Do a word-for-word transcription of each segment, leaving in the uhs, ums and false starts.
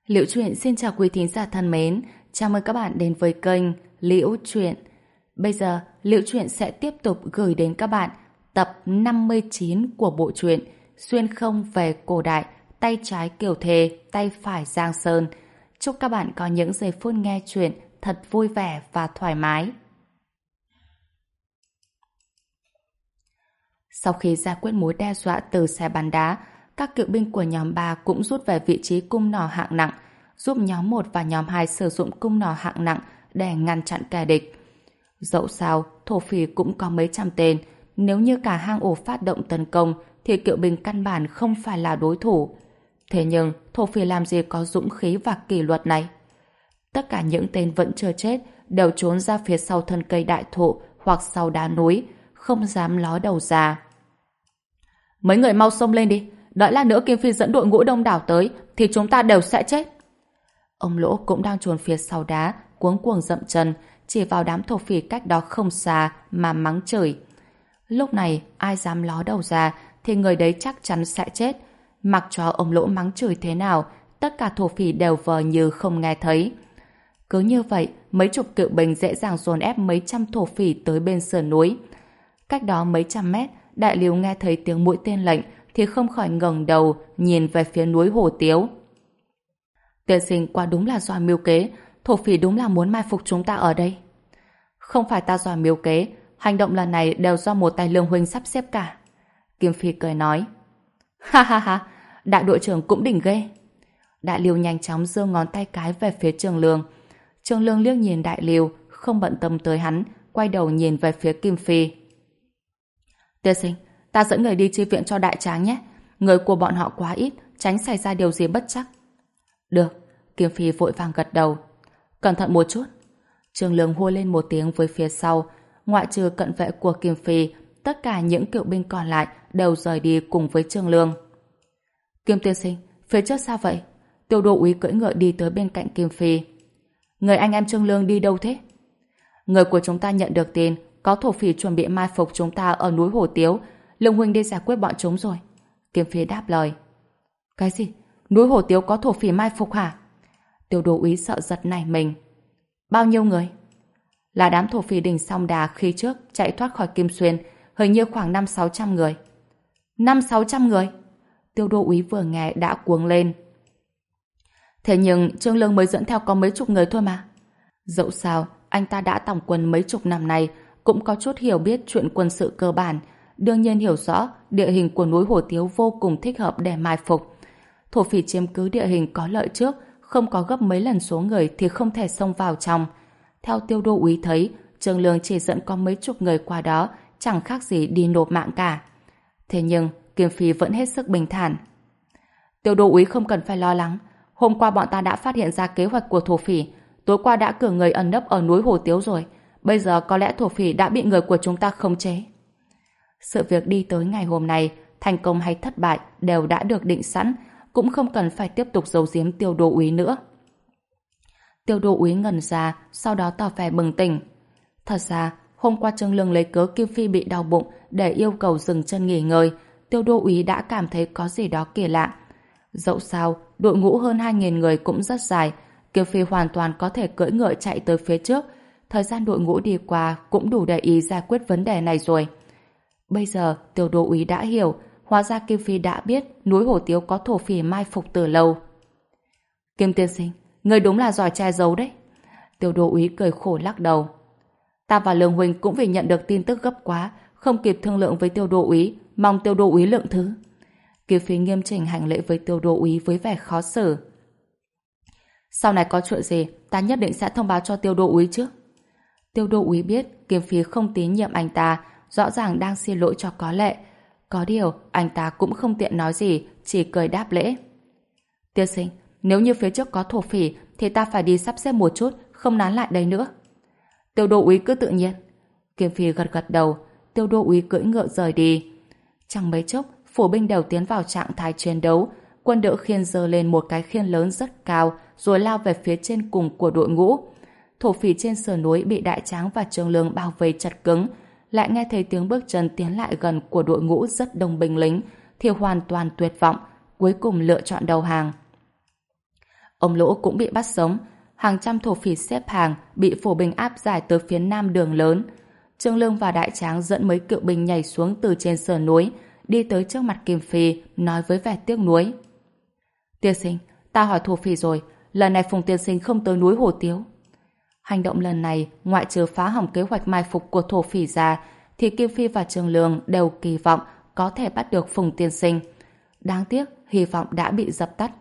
Liễu Chuyện xin chào quý thính giả thân mến, chào mừng các bạn đến với kênh Liễu Chuyện. Bây giờ, Liễu Chuyện sẽ tiếp tục gửi đến các bạn tập năm mươi chín của bộ truyện Xuyên không về cổ đại, tay trái Kiều Thề, tay phải Giang Sơn. Chúc các bạn có những giây phút nghe chuyện thật vui vẻ và thoải mái. Sau khi giải quyết mối đe dọa từ xe bắn đá, các cựu binh của nhóm ba cũng rút về vị trí cung nỏ hạng nặng, giúp nhóm một và nhóm hai sử dụng cung nỏ hạng nặng để ngăn chặn kẻ địch. Dẫu sao, thổ phỉ cũng có mấy trăm tên, nếu như cả hang ổ phát động tấn công thì cựu binh căn bản không phải là đối thủ. Thế nhưng, thổ phỉ làm gì có dũng khí và kỷ luật này? Tất cả những tên vẫn chưa chết đều trốn ra phía sau thân cây đại thụ hoặc sau đá núi, không dám ló đầu ra. Mấy người mau xông lên đi, đợi lát nữa Kim Phi dẫn đội ngũ đông đảo tới thì chúng ta đều sẽ chết. Ông Lỗ cũng đang trốn phía sau đá, cuống cuồng dậm chân, chỉ vào đám thổ phỉ cách đó không xa mà mắng chửi. Lúc này ai dám ló đầu ra thì người đấy chắc chắn sẽ chết. Mặc cho ông Lỗ mắng chửi thế nào, tất cả thổ phỉ đều vờ như không nghe thấy. Cứ như vậy, mấy chục cựu binh dễ dàng dồn ép mấy trăm thổ phỉ tới bên sườn núi. Cách đó mấy trăm mét, Đại Liêu nghe thấy tiếng mũi tên lệnh thì không khỏi ngẩng đầu nhìn về phía núi Hồ Tiếu. Tiên sinh quả đúng là giỏi mưu kế, thổ phỉ đúng là muốn mai phục chúng ta ở đây. Không phải ta giỏi mưu kế, hành động lần này đều do một tay Lương huynh sắp xếp cả. Kim Phi cười nói. Ha ha ha, đại đội trưởng cũng đỉnh ghê. Đại Liêu nhanh chóng giơ ngón tay cái về phía Trường Lương. Trường Lương liếc nhìn Đại Liêu, không bận tâm tới hắn, quay đầu nhìn về phía Kim Phi. Tiên sinh, ta dẫn người đi chi viện cho đại tráng nhé. Người của bọn họ quá ít, tránh xảy ra điều gì bất trắc. Được, Kim Phi vội vàng gật đầu. Cẩn thận một chút. Trường Lương hô lên một tiếng với phía sau. Ngoại trừ cận vệ của Kim Phi, tất cả những cựu binh còn lại đều rời đi cùng với Trường Lương. Kim tiên sinh, phía trước sao vậy? Tiêu đô úy cưỡi ngựa đi tới bên cạnh Kim Phi. Người anh em Trương Lương đi đâu thế? Người của chúng ta nhận được tin có thổ phỉ chuẩn bị mai phục chúng ta ở núi Hồ Tiếu. Lương huynh đi giải quyết bọn chúng rồi. Kim Phi đáp lời. Cái gì? Núi Hồ Tiếu có thổ phỉ mai phục hả? Tiêu đô úy sợ giật nảy mình. Bao nhiêu người? Là đám thổ phỉ đỉnh Song Đà khi trước chạy thoát khỏi Kim Xuyên, hình như khoảng năm sáu trăm người. Năm sáu trăm người? Tiêu đô úy vừa nghe đã cuống lên. Thế nhưng Trương Lương mới dẫn theo có mấy chục người thôi mà. Dẫu sao, anh ta đã tòng quân mấy chục năm nay, cũng có chút hiểu biết chuyện quân sự cơ bản, đương nhiên hiểu rõ địa hình của núi Hồ Tiếu vô cùng thích hợp để mai phục. Thổ phỉ chiếm cứ địa hình có lợi trước, không có gấp mấy lần số người thì không thể xông vào trong. Theo Tiêu đô úy thấy, Trương Lương chỉ dẫn có mấy chục người qua đó, chẳng khác gì đi nộp mạng cả. Thế nhưng, Kim Phi vẫn hết sức bình thản. Tiêu đô úy không cần phải lo lắng. Hôm qua bọn ta đã phát hiện ra kế hoạch của thổ phỉ. Tối qua đã cử người ẩn nấp ở núi Hồ Tiếu rồi. Bây giờ có lẽ thổ phỉ đã bị người của chúng ta khống chế. Sự việc đi tới ngày hôm nay, thành công hay thất bại đều đã được định sẵn, cũng không cần phải tiếp tục giấu giếm Tiêu đô úy nữa. Tiêu đô úy ngẩn ra, sau đó tỏ vẻ bừng tỉnh. Thật ra, hôm qua Trương Lương lấy cớ Kim Phi bị đau bụng để yêu cầu dừng chân nghỉ ngơi, Tiêu đô úy đã cảm thấy có gì đó kỳ lạ. Dẫu sao, đội ngũ hơn hai nghìn người cũng rất dài, Kim Phi hoàn toàn có thể cưỡi ngựa chạy tới phía trước. Thời gian đội ngũ đi qua cũng đủ để ý giải quyết vấn đề này rồi. Bây giờ, Tiêu đô úy đã hiểu, hóa ra Kim Phi đã biết núi Hồ Tiếu có thổ phỉ mai phục từ lâu. Kim tiên sinh, người đúng là giỏi che giấu đấy. Tiêu đô úy cười khổ lắc đầu. Ta và Lương huynh cũng vì nhận được tin tức gấp quá, không kịp thương lượng với Tiêu đô úy, mong Tiêu đô úy lượng thứ. Kim Phi nghiêm chỉnh hành lễ với Tiêu đô úy với vẻ khó xử. Sau này có chuyện gì, ta nhất định sẽ thông báo cho Tiêu đô úy trước. Tiêu đô úy biết Kim Phi không tín nhiệm anh ta, rõ ràng đang xin lỗi cho có lệ. Có điều, anh ta cũng không tiện nói gì, chỉ cười đáp lễ. Tiên sinh, nếu như phía trước có thổ phỉ, thì ta phải đi sắp xếp một chút, không nán lại đây nữa. Tiêu đô úy cứ tự nhiên. Kim Phi gật gật đầu, Tiêu đô úy cưỡi ngựa rời đi. Chẳng mấy chốc, phổ binh đều tiến vào trạng thái chiến đấu. Quân đỡ khiên giơ lên một cái khiên lớn rất cao, rồi lao về phía trên cùng của đội ngũ. Thổ phỉ trên sườn núi bị Đại Tráng và Trương Lương bao vây chặt cứng, lại nghe thấy tiếng bước chân tiến lại gần của đội ngũ rất đông binh lính, thì hoàn toàn tuyệt vọng, cuối cùng lựa chọn đầu hàng. Ông Lỗ cũng bị bắt sống. Hàng trăm thổ phỉ xếp hàng bị phổ binh áp giải tới phía nam đường lớn. Trương Lương và Đại Tráng dẫn mấy cựu binh nhảy xuống từ trên sườn núi, đi tới trước mặt Kim Phi, nói với vẻ tiếc nuối. Tiên sinh, ta hỏi thổ phỉ rồi, lần này Phùng tiên sinh không tới núi Hổ Tiếu. Hành động lần này, ngoại trừ phá hỏng kế hoạch mai phục của thổ phỉ ra, thì Kim Phi và Trương Lương đều kỳ vọng có thể bắt được Phùng tiên sinh. Đáng tiếc, hy vọng đã bị dập tắt.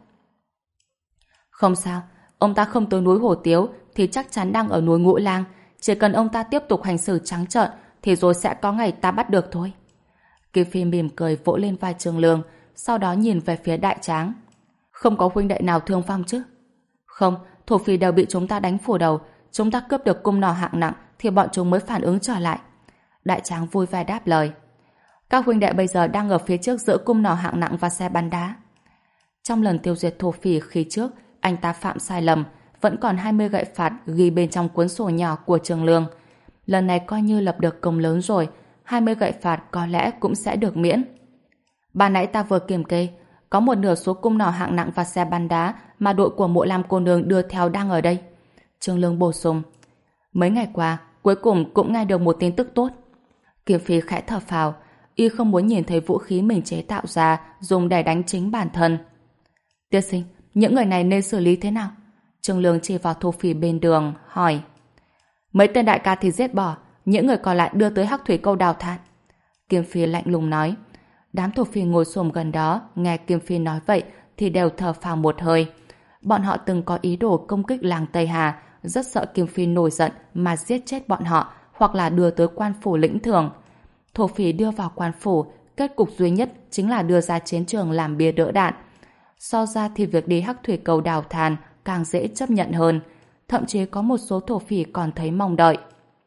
Không sao, ông ta không tới núi Hổ Tiếu thì chắc chắn đang ở núi Ngũ Lang. Chỉ cần ông ta tiếp tục hành xử trắng trợn thì rồi sẽ có ngày ta bắt được thôi. Kim Phi mỉm cười vỗ lên vai Trương Lương, sau đó nhìn về phía Đại Tráng. Không có huynh đệ nào thương vong chứ? Không, thổ phỉ đều bị chúng ta đánh phủ đầu. Chúng ta cướp được cung nỏ hạng nặng thì bọn chúng mới phản ứng trở lại. Đại Tráng vui vẻ đáp lời. Các huynh đệ bây giờ đang ở phía trước giữa cung nỏ hạng nặng và xe bắn đá. Trong lần tiêu diệt thổ phỉ khi trước, anh ta phạm sai lầm, vẫn còn hai mươi gậy phạt ghi bên trong cuốn sổ nhỏ của Trương Lương. Lần này coi như lập được công lớn rồi, hai mươi gậy phạt có lẽ cũng sẽ được miễn. Ban nãy ta vừa kiểm kê, có một nửa số cung nỏ hạng nặng và xe bắn đá mà đội của Mộ Lam cô nương đưa theo đang ở đây. Trương Lương bổ sung. Mấy ngày qua, cuối cùng cũng nghe được một tin tức tốt. Kim Phi khẽ thở phào, y không muốn nhìn thấy vũ khí mình chế tạo ra dùng để đánh chính bản thân. Tiên sinh, những người này nên xử lý thế nào? Trương Lương chỉ vào thổ phỉ bên đường, hỏi. Mấy tên đại ca thì giết bỏ, những người còn lại đưa tới Hắc Thủy Câu đào thải. Kim Phi lạnh lùng nói. Đám thổ phỉ ngồi xổm gần đó, nghe Kim Phi nói vậy thì đều thở phào một hơi. Bọn họ từng có ý đồ công kích làng Tây Hà, rất sợ Kim Phi nổi giận mà giết chết bọn họ, hoặc là đưa tới quan phủ lĩnh thưởng. Thổ phỉ đưa vào quan phủ, kết cục duy nhất chính là đưa ra chiến trường làm bia đỡ đạn. So ra thì việc đi Hắc Thủy Cầu đào than càng dễ chấp nhận hơn. Thậm chí có một số thổ phỉ còn thấy mong đợi.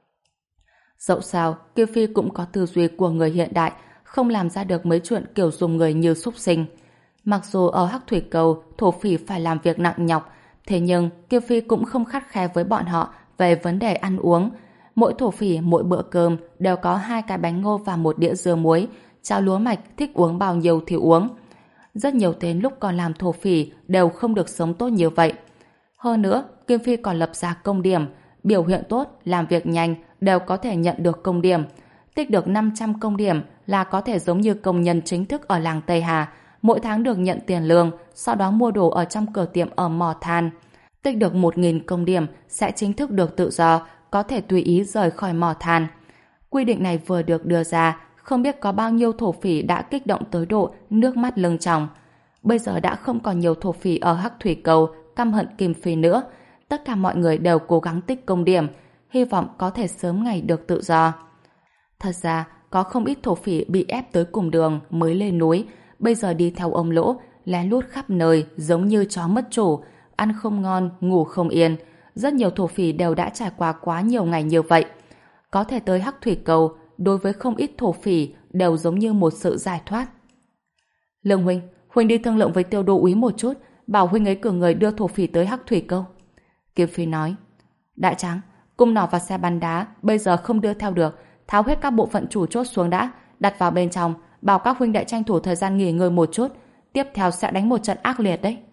Dẫu sao, Kim Phi cũng có tư duy của người hiện đại, không làm ra được mấy chuyện kiểu dùng người như súc sinh. Mặc dù ở Hắc Thủy Cầu, thổ phỉ phải làm việc nặng nhọc, thế nhưng Kim Phi cũng không khắt khe với bọn họ về vấn đề ăn uống. Mỗi thổ phỉ, mỗi bữa cơm đều có hai cái bánh ngô và một đĩa dưa muối, cháo lúa mạch thích uống bao nhiêu thì uống. Rất nhiều tên lúc còn làm thổ phỉ đều không được sống tốt như vậy. Hơn nữa, Kim Phi còn lập ra công điểm, biểu hiện tốt, làm việc nhanh đều có thể nhận được công điểm. Tích được năm trăm công điểm là có thể giống như công nhân chính thức ở làng Tây Hà, mỗi tháng được nhận tiền lương, sau đó mua đồ ở trong cửa tiệm ở mỏ than. Tích được một nghìn công điểm sẽ chính thức được tự do, có thể tùy ý rời khỏi mỏ than. Quy định này vừa được đưa ra, không biết có bao nhiêu thổ phỉ đã kích động tới độ nước mắt lưng tròng. Bây giờ đã không còn nhiều thổ phỉ ở Hắc Thủy Cầu căm hận Kim Phi nữa. Tất cả mọi người đều cố gắng tích công điểm, hy vọng có thể sớm ngày được tự do. Thật ra, có không ít thổ phỉ bị ép tới cùng đường mới lên núi, bây giờ đi theo ông Lỗ, lén lút khắp nơi giống như chó mất chủ, ăn không ngon, ngủ không yên. Rất nhiều thổ phỉ đều đã trải qua quá nhiều ngày như vậy. Có thể tới Hắc Thủy Cầu, đối với không ít thổ phỉ đều giống như một sự giải thoát. Lương huynh, huynh đi thương lượng với Tiêu đô úy một chút, bảo huynh ấy cử người đưa thổ phỉ tới Hắc Thủy Câu. Kim Phi nói. Đại Tráng, cung nỏ và xe bắn đá bây giờ không đưa theo được, tháo hết các bộ phận chủ chốt xuống đã, đặt vào bên trong, bảo các huynh đệ tranh thủ thời gian nghỉ ngơi một chút, tiếp theo sẽ đánh một trận ác liệt đấy.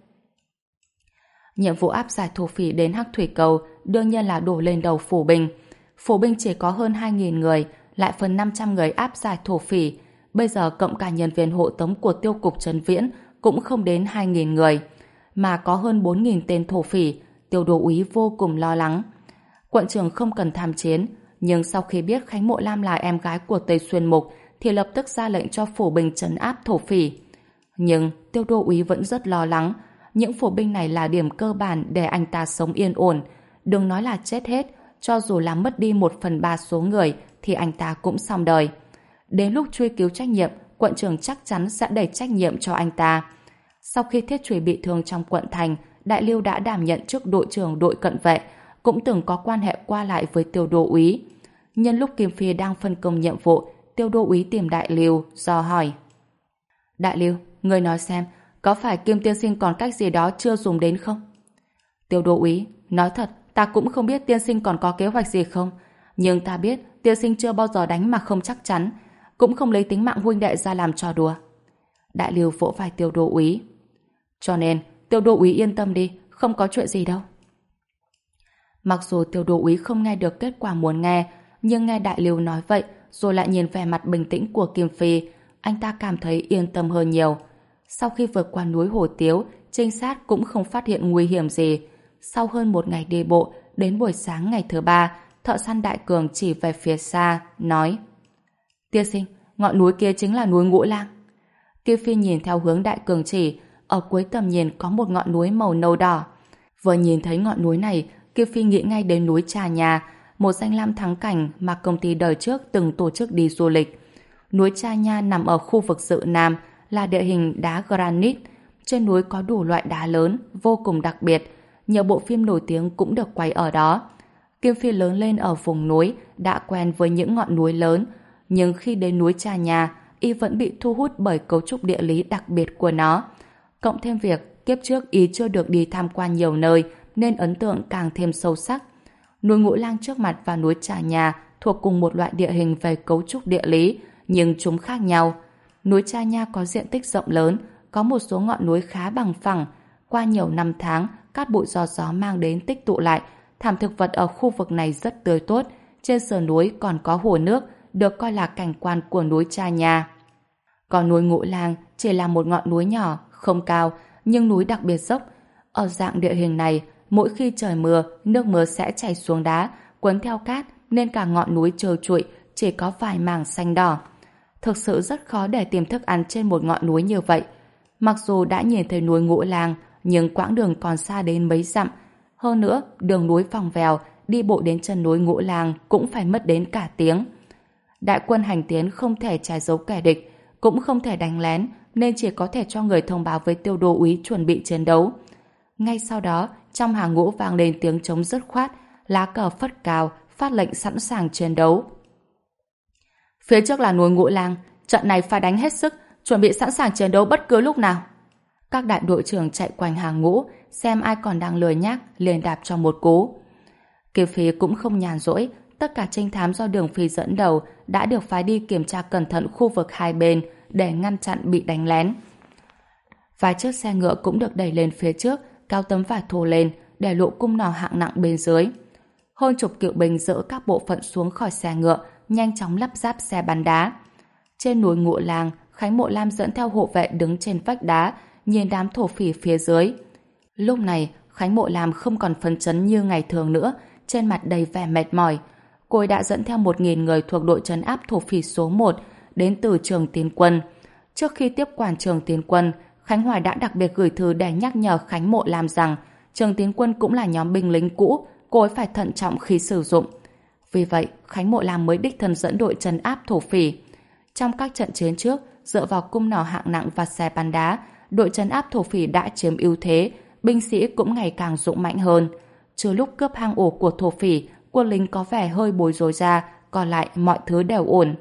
Nhiệm vụ áp giải thổ phỉ đến Hắc Thủy Cầu đương nhiên là đổ lên đầu phủ binh. Phủ binh chỉ có hơn hai nghìn người, lại phần năm trăm người áp giải thổ phỉ. Bây giờ cộng cả nhân viên hộ tống của tiêu cục Trấn Viễn cũng không đến hai nghìn người, mà có hơn bốn nghìn tên thổ phỉ. Tiêu đô úy vô cùng lo lắng. Quận trưởng không cần tham chiến, nhưng sau khi biết Khánh Mộ Lam là em gái của Tây Xuyên Mục thì lập tức ra lệnh cho phủ binh trấn áp thổ phỉ. Nhưng Tiêu đô úy vẫn rất lo lắng. Những phủ binh này là điểm cơ bản để anh ta sống yên ổn. Đừng nói là chết hết, cho dù là mất đi một phần ba số người thì anh ta cũng xong đời. Đến lúc truy cứu trách nhiệm, quận trưởng chắc chắn sẽ đẩy trách nhiệm cho anh ta. Sau khi Thiết Trùy bị thương trong quận thành, Đại Lưu đã đảm nhận chức đội trưởng đội cận vệ, cũng từng có quan hệ qua lại với Tiêu đô úy. Nhân lúc Kim Phi đang phân công nhiệm vụ, Tiêu đô úy tìm Đại Lưu, dò hỏi. Đại Lưu, người nói xem, có phải Kim tiên sinh còn cách gì đó chưa dùng đến không? Tiêu đô úy, nói thật, ta cũng không biết tiên sinh còn có kế hoạch gì không. Nhưng ta biết tiên sinh chưa bao giờ đánh mà không chắc chắn, cũng không lấy tính mạng huynh đệ ra làm trò đùa. Đại Lưu vỗ vai Tiêu đô úy. Cho nên, Tiêu đô úy yên tâm đi, không có chuyện gì đâu. Mặc dù Tiêu Đô úy không nghe được kết quả muốn nghe, nhưng nghe Đại Lưu nói vậy, rồi lại nhìn vẻ mặt bình tĩnh của Kim Phi, anh ta cảm thấy yên tâm hơn nhiều. Sau khi vượt qua núi Hồ Tiếu, trinh sát cũng không phát hiện nguy hiểm gì. Sau hơn một ngày đi bộ, đến buổi sáng ngày thứ ba, thợ săn Đại Cường chỉ về phía xa, nói: Tiên sinh, ngọn núi kia chính là núi Ngũ Lang. Kim Phi nhìn theo hướng Đại Cường chỉ, ở cuối tầm nhìn có một ngọn núi màu nâu đỏ. Vừa nhìn thấy ngọn núi này, Kim Phi nghĩ ngay đến núi Trà Nhà, một danh lam thắng cảnh mà công ty đời trước từng tổ chức đi du lịch. Núi Trà Nha nằm ở khu vực Dự Nam, là địa hình đá granite. Trên núi có đủ loại đá lớn, vô cùng đặc biệt. Nhiều bộ phim nổi tiếng cũng được quay ở đó. Kim Phi lớn lên ở vùng núi, đã quen với những ngọn núi lớn. Nhưng khi đến núi Trà Nhà, y vẫn bị thu hút bởi cấu trúc địa lý đặc biệt của nó. Cộng thêm việc kiếp trước y chưa được đi tham quan nhiều nơi, nên ấn tượng càng thêm sâu sắc. Núi Ngũ Lang trước mặt và núi Trà Nhà thuộc cùng một loại địa hình về cấu trúc địa lý, nhưng chúng khác nhau. Núi Trà Nha có diện tích rộng lớn, có một số ngọn núi khá bằng phẳng. Qua nhiều năm tháng, cát bụi do gió mang đến tích tụ lại, thảm thực vật ở khu vực này rất tươi tốt. Trên sườn núi còn có hồ nước, được coi là cảnh quan của núi Trà Nha. Còn núi Ngũ Lang chỉ là một ngọn núi nhỏ, không cao, nhưng núi đặc biệt dốc. Ở dạng địa hình này, mỗi khi trời mưa, nước mưa sẽ chảy xuống đá, cuốn theo cát, nên cả ngọn núi trơ trụi, chỉ có vài mảng xanh đỏ. Thực sự rất khó để tìm thức ăn trên một ngọn núi như vậy. Mặc dù đã nhìn thấy núi Ngũ Lang, nhưng quãng đường còn xa đến mấy dặm. Hơn nữa, đường núi vòng vèo, đi bộ đến chân núi Ngũ Lang cũng phải mất đến cả tiếng. Đại quân hành tiến không thể che giấu kẻ địch, cũng không thể đánh lén, nên chỉ có thể cho người thông báo với Tiêu Đô úy chuẩn bị chiến đấu. Ngay sau đó, trong hàng ngũ vang lên tiếng trống dứt khoát, lá cờ phất cao, phát lệnh sẵn sàng chiến đấu. Phía trước là núi Ngũ Lang, trận này phải đánh hết sức, chuẩn bị sẵn sàng chiến đấu bất cứ lúc nào. Các đại đội trưởng chạy quanh hàng ngũ, xem ai còn đang lười nhác, liền đạp cho một cú. Kiều Phi cũng không nhàn rỗi, tất cả trinh thám do Đường Phi dẫn đầu đã được phái đi kiểm tra cẩn thận khu vực hai bên để ngăn chặn bị đánh lén. Vài chiếc xe ngựa cũng được đẩy lên phía trước, cao tấm vải thô lên để lộ cung nỏ hạng nặng bên dưới. Hơn chục kỵ binh dỡ các bộ phận xuống khỏi xe ngựa, nhanh chóng lắp ráp xe bắn đá. Trên núi Ngũ Lang, Khánh Mộ Lam dẫn theo hộ vệ đứng trên vách đá, nhìn đám thổ phỉ phía dưới. Lúc này, Khánh Mộ Lam không còn phấn chấn như ngày thường nữa, trên mặt đầy vẻ mệt mỏi. Cô ấy đã dẫn theo một nghìn người thuộc đội trấn áp thổ phỉ số một đến từ Trường Tiến Quân. Trước khi tiếp quản Trường Tiến Quân, Khánh Hoài đã đặc biệt gửi thư để nhắc nhở Khánh Mộ Lam rằng Trường Tiến Quân cũng là nhóm binh lính cũ, cô ấy phải thận trọng khi sử dụng. Vì vậy, Khánh Mộ Lam mới đích thân dẫn đội trấn áp thổ phỉ. Trong các trận chiến trước, dựa vào cung nỏ hạng nặng và xe bắn đá, đội trấn áp thổ phỉ đã chiếm ưu thế, binh sĩ cũng ngày càng dũng mãnh hơn. Trừ lúc cướp hang ổ của thổ phỉ, quân lính có vẻ hơi bối rối ra, còn lại mọi thứ đều ổn.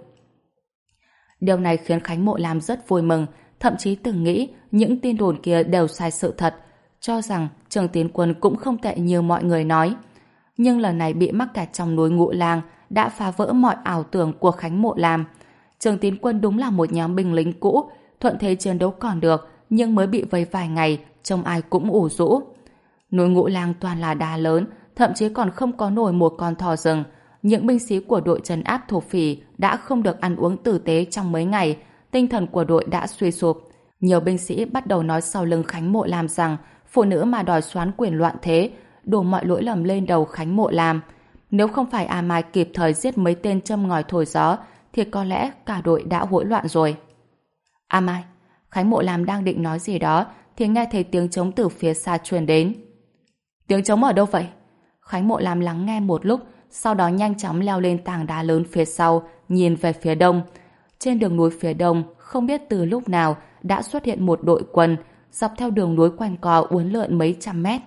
Điều này khiến Khánh Mộ Lam rất vui mừng, thậm chí từng nghĩ những tin đồn kia đều sai sự thật, cho rằng Trường Tiến Quân cũng không tệ như mọi người nói. Nhưng lần này bị mắc kẹt trong núi Ngũ Lang đã phá vỡ mọi ảo tưởng của Khánh Mộ Lam. Trường Tiến Quân đúng là một nhóm binh lính cũ, thuận thế chiến đấu còn được, nhưng mới bị vây vài ngày, trông ai cũng ủ rũ. Núi Ngũ Lang toàn là đá lớn, thậm chí còn không có nổi một con thỏ rừng. Những binh sĩ của đội trấn áp thổ phỉ đã không được ăn uống tử tế trong mấy ngày, tinh thần của đội đã suy sụp. Nhiều binh sĩ bắt đầu nói sau lưng Khánh Mộ Lam rằng phụ nữ mà đòi xoán quyền loạn thế, đổ mọi lỗi lầm lên đầu Khánh Mộ Lam. Nếu không phải A Mai kịp thời giết mấy tên châm ngòi thổi gió, thì có lẽ cả đội đã hỗn loạn rồi. A Mai, Khánh Mộ Lam đang định nói gì đó, thì nghe thấy tiếng trống từ phía xa truyền đến. Tiếng trống ở đâu vậy? Khánh Mộ Lam lắng nghe một lúc, sau đó nhanh chóng leo lên tảng đá lớn phía sau, nhìn về phía đông. Trên đường núi phía đông, không biết từ lúc nào đã xuất hiện một đội quân, dọc theo đường núi quanh co uốn lượn mấy trăm mét.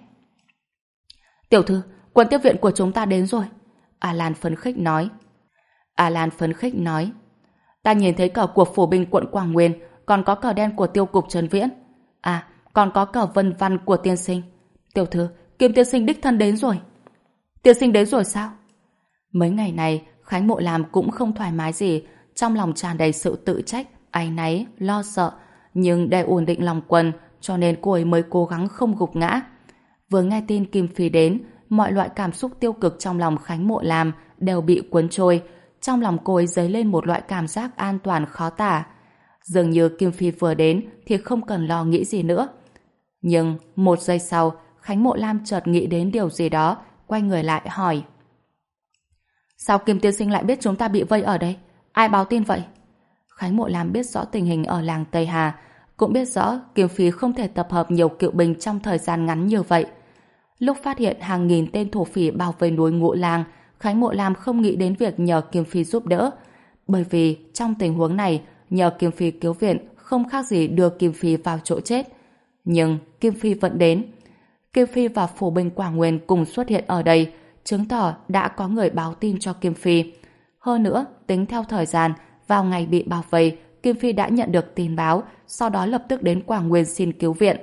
Tiểu thư, quân tiếp viện của chúng ta đến rồi. A Lan phấn khích nói. A Lan phấn khích nói. Ta nhìn thấy cờ của phủ binh quận Quảng Nguyên, còn có cờ đen của tiêu cục Trấn Viễn. À, còn có cờ vân văn của tiên sinh. Tiểu thư, Kim tiên sinh đích thân đến rồi. Tiên sinh đến rồi sao? Mấy ngày này, Khánh Mộ Lam cũng không thoải mái gì, trong lòng tràn đầy sự tự trách, áy náy, lo sợ, nhưng để ổn định lòng quân, cho nên cô ấy mới cố gắng không gục ngã. Vừa nghe tin Kim Phi đến, mọi loại cảm xúc tiêu cực trong lòng Khánh Mộ Lam đều bị cuốn trôi. Trong lòng cô ấy dấy lên một loại cảm giác an toàn khó tả. Dường như Kim Phi vừa đến thì không cần lo nghĩ gì nữa. Nhưng một giây sau, Khánh Mộ Lam chợt nghĩ đến điều gì đó, quay người lại hỏi. Sao Kim tiên sinh lại biết chúng ta bị vây ở đây? Ai báo tin vậy? Khánh Mộ Lam biết rõ tình hình ở làng Tây Hà, cũng biết rõ Kim Phi không thể tập hợp nhiều kỵ binh trong thời gian ngắn như vậy. Lúc phát hiện hàng nghìn tên thổ phỉ bao vây núi Ngũ Lang, Khánh Mộ Lam không nghĩ đến việc nhờ Kim Phi giúp đỡ, bởi vì trong tình huống này, nhờ Kim Phi cứu viện không khác gì đưa Kim Phi vào chỗ chết. Nhưng Kim Phi vẫn đến. Kim Phi và phủ binh Quảng Nguyên cùng xuất hiện ở đây, chứng tỏ đã có người báo tin cho Kim Phi. Hơn nữa, tính theo thời gian, vào ngày bị bao vây, Kim Phi đã nhận được tin báo, sau đó lập tức đến Quảng Nguyên xin cứu viện.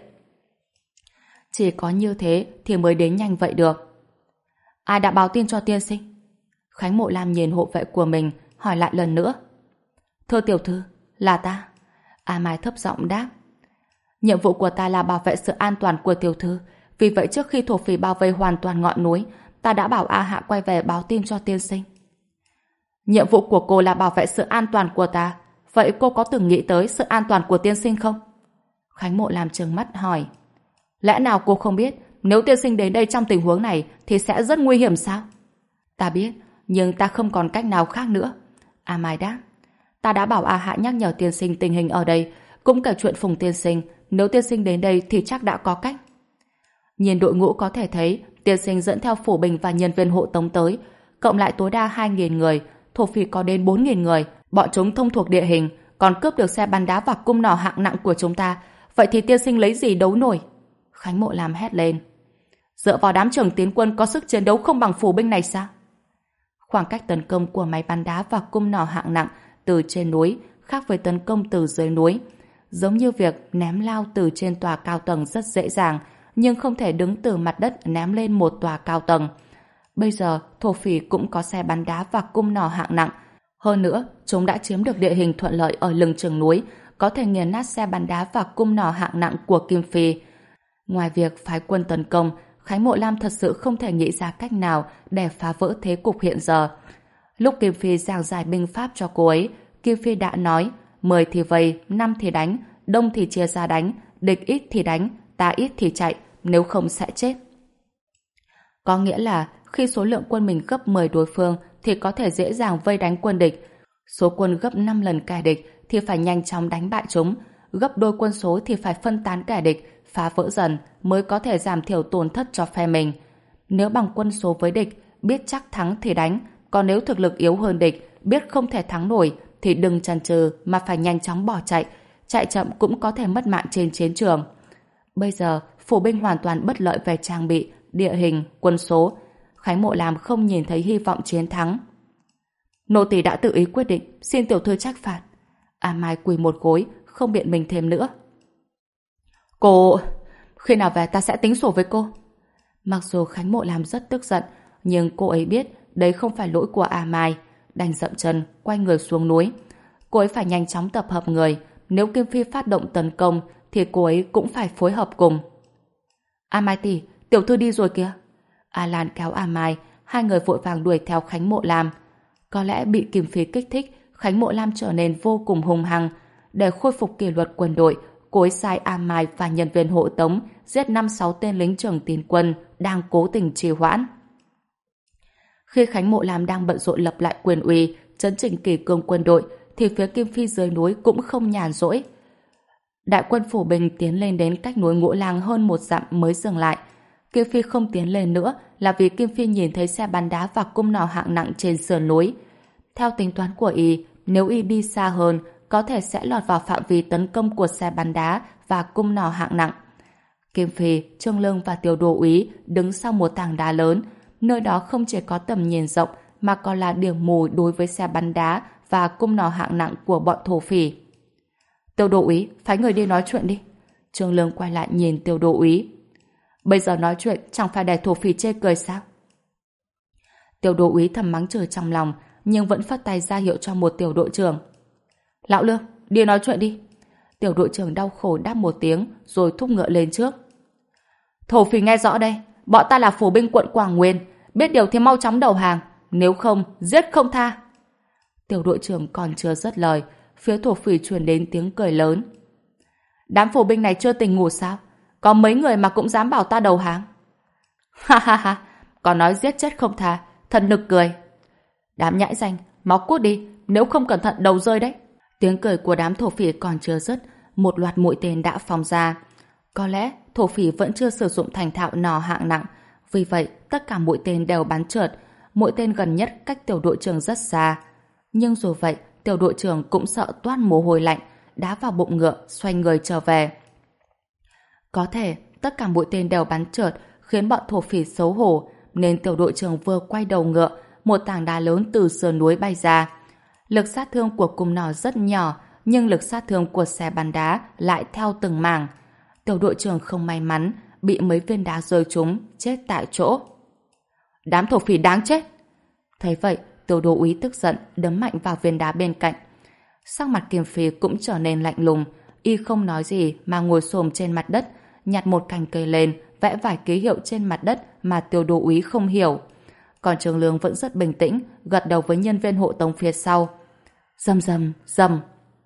Chỉ có như thế thì mới đến nhanh vậy được. Ai đã báo tin cho tiên sinh? Khánh Mộ Lam nhìn hộ vệ của mình, hỏi lại lần nữa. Thưa tiểu thư, là ta. A Mai thấp giọng đáp. Nhiệm vụ của ta là bảo vệ sự an toàn của tiểu thư. Vì vậy trước khi thổ phỉ bao vây hoàn toàn ngọn núi, ta đã bảo A Hạ quay về báo tin cho tiên sinh. Nhiệm vụ của cô là bảo vệ sự an toàn của ta. Vậy cô có từng nghĩ tới sự an toàn của tiên sinh không? Khánh Mộ Lam trừng mắt hỏi. Lẽ nào cô không biết nếu tiên sinh đến đây trong tình huống này thì sẽ rất nguy hiểm sao? Ta biết, nhưng ta không còn cách nào khác nữa. A Mai đáp. Ta đã bảo A Hạ nhắc nhở tiên sinh tình hình ở đây, cũng kể chuyện Phùng tiên sinh, nếu tiên sinh đến đây thì chắc đã có cách. Nhìn đội ngũ có thể thấy tiên sinh dẫn theo phủ binh và nhân viên hộ tống tới, cộng lại tối đa hai nghìn người, thổ phỉ có đến bốn nghìn người, bọn chúng thông thuộc địa hình, còn cướp được xe bắn đá và cung nỏ hạng nặng của chúng ta, vậy thì tiên sinh lấy gì đấu nổi? Khánh Mộ Lam hét lên. Dựa vào đám trưởng tiến quân có sức chiến đấu không bằng phủ binh này sao? Khoảng cách tấn công của máy bắn đá và cung nỏ hạng nặng từ trên núi khác với tấn công từ dưới núi. Giống như việc ném lao từ trên tòa cao tầng rất dễ dàng, nhưng không thể đứng từ mặt đất ném lên một tòa cao tầng. Bây giờ, thổ phỉ cũng có xe bắn đá và cung nỏ hạng nặng. Hơn nữa, chúng đã chiếm được địa hình thuận lợi ở lưng chừng núi, có thể nghiền nát xe bắn đá và cung nỏ hạng nặng của Kim Phi. Ngoài việc phái quân tấn công, Khánh Mộ Lam thật sự không thể nghĩ ra cách nào để phá vỡ thế cục hiện giờ. Lúc Kim Phi giảng giải binh pháp cho cô ấy, Kim Phi đã nói, mười thì vây, năm thì đánh, đông thì chia ra đánh, địch ít thì đánh, ta ít thì chạy, nếu không sẽ chết. Có nghĩa là khi số lượng quân mình gấp mười đối phương thì có thể dễ dàng vây đánh quân địch. Số quân gấp năm lần kẻ địch thì phải nhanh chóng đánh bại chúng. Gấp đôi quân số thì phải phân tán kẻ địch, phá vỡ dần mới có thể giảm thiểu tổn thất cho phe mình. Nếu bằng quân số với địch, biết chắc thắng thì đánh, còn nếu thực lực yếu hơn địch, biết không thể thắng nổi thì đừng chần chừ mà phải nhanh chóng bỏ chạy. Chạy chậm cũng có thể mất mạng trên chiến trường. Bây giờ, phủ binh hoàn toàn bất lợi về trang bị, địa hình, quân số. Khánh Mộ Lam không nhìn thấy hy vọng chiến thắng. Nô tỳ đã tự ý quyết định, xin tiểu thư trách phạt. A Mai quỳ một gối, không biện mình thêm nữa. Cô... khi nào về ta sẽ tính sổ với cô. Mặc dù Khánh Mộ Lam rất tức giận, nhưng cô ấy biết đấy không phải lỗi của A Mai. Đành dậm chân, quay người xuống núi. Cô ấy phải nhanh chóng tập hợp người. Nếu Kim Phi phát động tấn công thì cô ấy cũng phải phối hợp cùng. A Mai tỷ, tiểu thư đi rồi kìa. A Lan kéo A Mai, hai người vội vàng đuổi theo Khánh Mộ Lam. Có lẽ bị Kim Phi kích thích, Khánh Mộ Lam trở nên vô cùng hung hăng. Để khôi phục kỷ luật quân đội, cô ấy sai A Mai và nhân viên hộ tống giết năm sáu tên lính trưởng tín quân đang cố tình trì hoãn. Khi Khánh Mộ Lam đang bận rộn lập lại quyền uy, chấn chỉnh kỷ cương quân đội, thì phía Kim Phi dưới núi cũng không nhàn rỗi. Đại quân phủ binh tiến lên đến cách núi Ngũ Lang hơn một dặm mới dừng lại. Kim Phi không tiến lên nữa là vì Kim Phi nhìn thấy xe bắn đá và cung nỏ hạng nặng trên sườn núi. Theo tính toán của y, nếu y đi xa hơn, có thể sẽ lọt vào phạm vi tấn công của xe bắn đá và cung nỏ hạng nặng. Kim Phi, Trương Lương và Tiểu Đô úy đứng sau một tảng đá lớn. Nơi đó không chỉ có tầm nhìn rộng mà còn là điểm mù đối với xe bắn đá và cung nỏ hạng nặng của bọn thổ phỉ. Tiểu Đô úy, phái người đi nói chuyện đi. Trương Lương quay lại nhìn Tiểu Đô úy. Bây giờ nói chuyện chẳng phải để thổ phỉ chê cười sao? Tiểu Đô úy thầm mắng chửi trong lòng, nhưng vẫn phất tay ra hiệu cho một tiểu đội trưởng. Lão Lương, đi nói chuyện đi. Tiểu đội trưởng đau khổ đáp một tiếng rồi thúc ngựa lên trước. Thổ phỉ nghe rõ đây, bọn ta là phủ binh quận Quảng Nguyên, biết điều thì mau chóng đầu hàng, nếu không, giết không tha. Tiểu đội trưởng còn chưa dứt lời, phía thổ phỉ truyền đến tiếng cười lớn. Đám phủ binh này chưa tỉnh ngủ sao? Có mấy người mà cũng dám bảo ta đầu hàng? Ha ha ha, còn nói giết chết không tha, thật nực cười. Đám nhãi danh, máu cút đi, nếu không cẩn thận đầu rơi đấy. Tiếng cười của đám thổ phỉ còn chưa dứt, một loạt mũi tên đã phóng ra. Có lẽ thổ phỉ vẫn chưa sử dụng thành thạo nỏ hạng nặng, vì vậy tất cả mũi tên đều bắn trượt. Mũi tên gần nhất cách tiểu đội trưởng rất xa. Nhưng dù vậy, tiểu đội trưởng cũng sợ toát mồ hôi lạnh, đá vào bụng ngựa, xoay người trở về. Có thể tất cả mũi tên đều bắn trượt khiến bọn thổ phỉ xấu hổ, nên tiểu đội trưởng vừa quay đầu ngựa, một tảng đá lớn từ sườn núi bay ra. Lực sát thương của cung nỏ rất nhỏ, nhưng lực sát thương của xe bắn đá lại theo từng mảng. Tiểu đội trưởng không may mắn, bị mấy viên đá rơi trúng, chết tại chỗ. Đám thổ phỉ đáng chết! Thấy vậy, tiểu đô úy tức giận, đấm mạnh vào viên đá bên cạnh. Sắc mặt Kim Phi cũng trở nên lạnh lùng, y không nói gì mà ngồi xổm trên mặt đất, nhặt một cành cây lên, vẽ vài ký hiệu trên mặt đất mà tiểu đô úy không hiểu. Còn Trường Lương vẫn rất bình tĩnh, gật đầu với nhân viên hộ tống phía sau. Rầm rầm, rầm.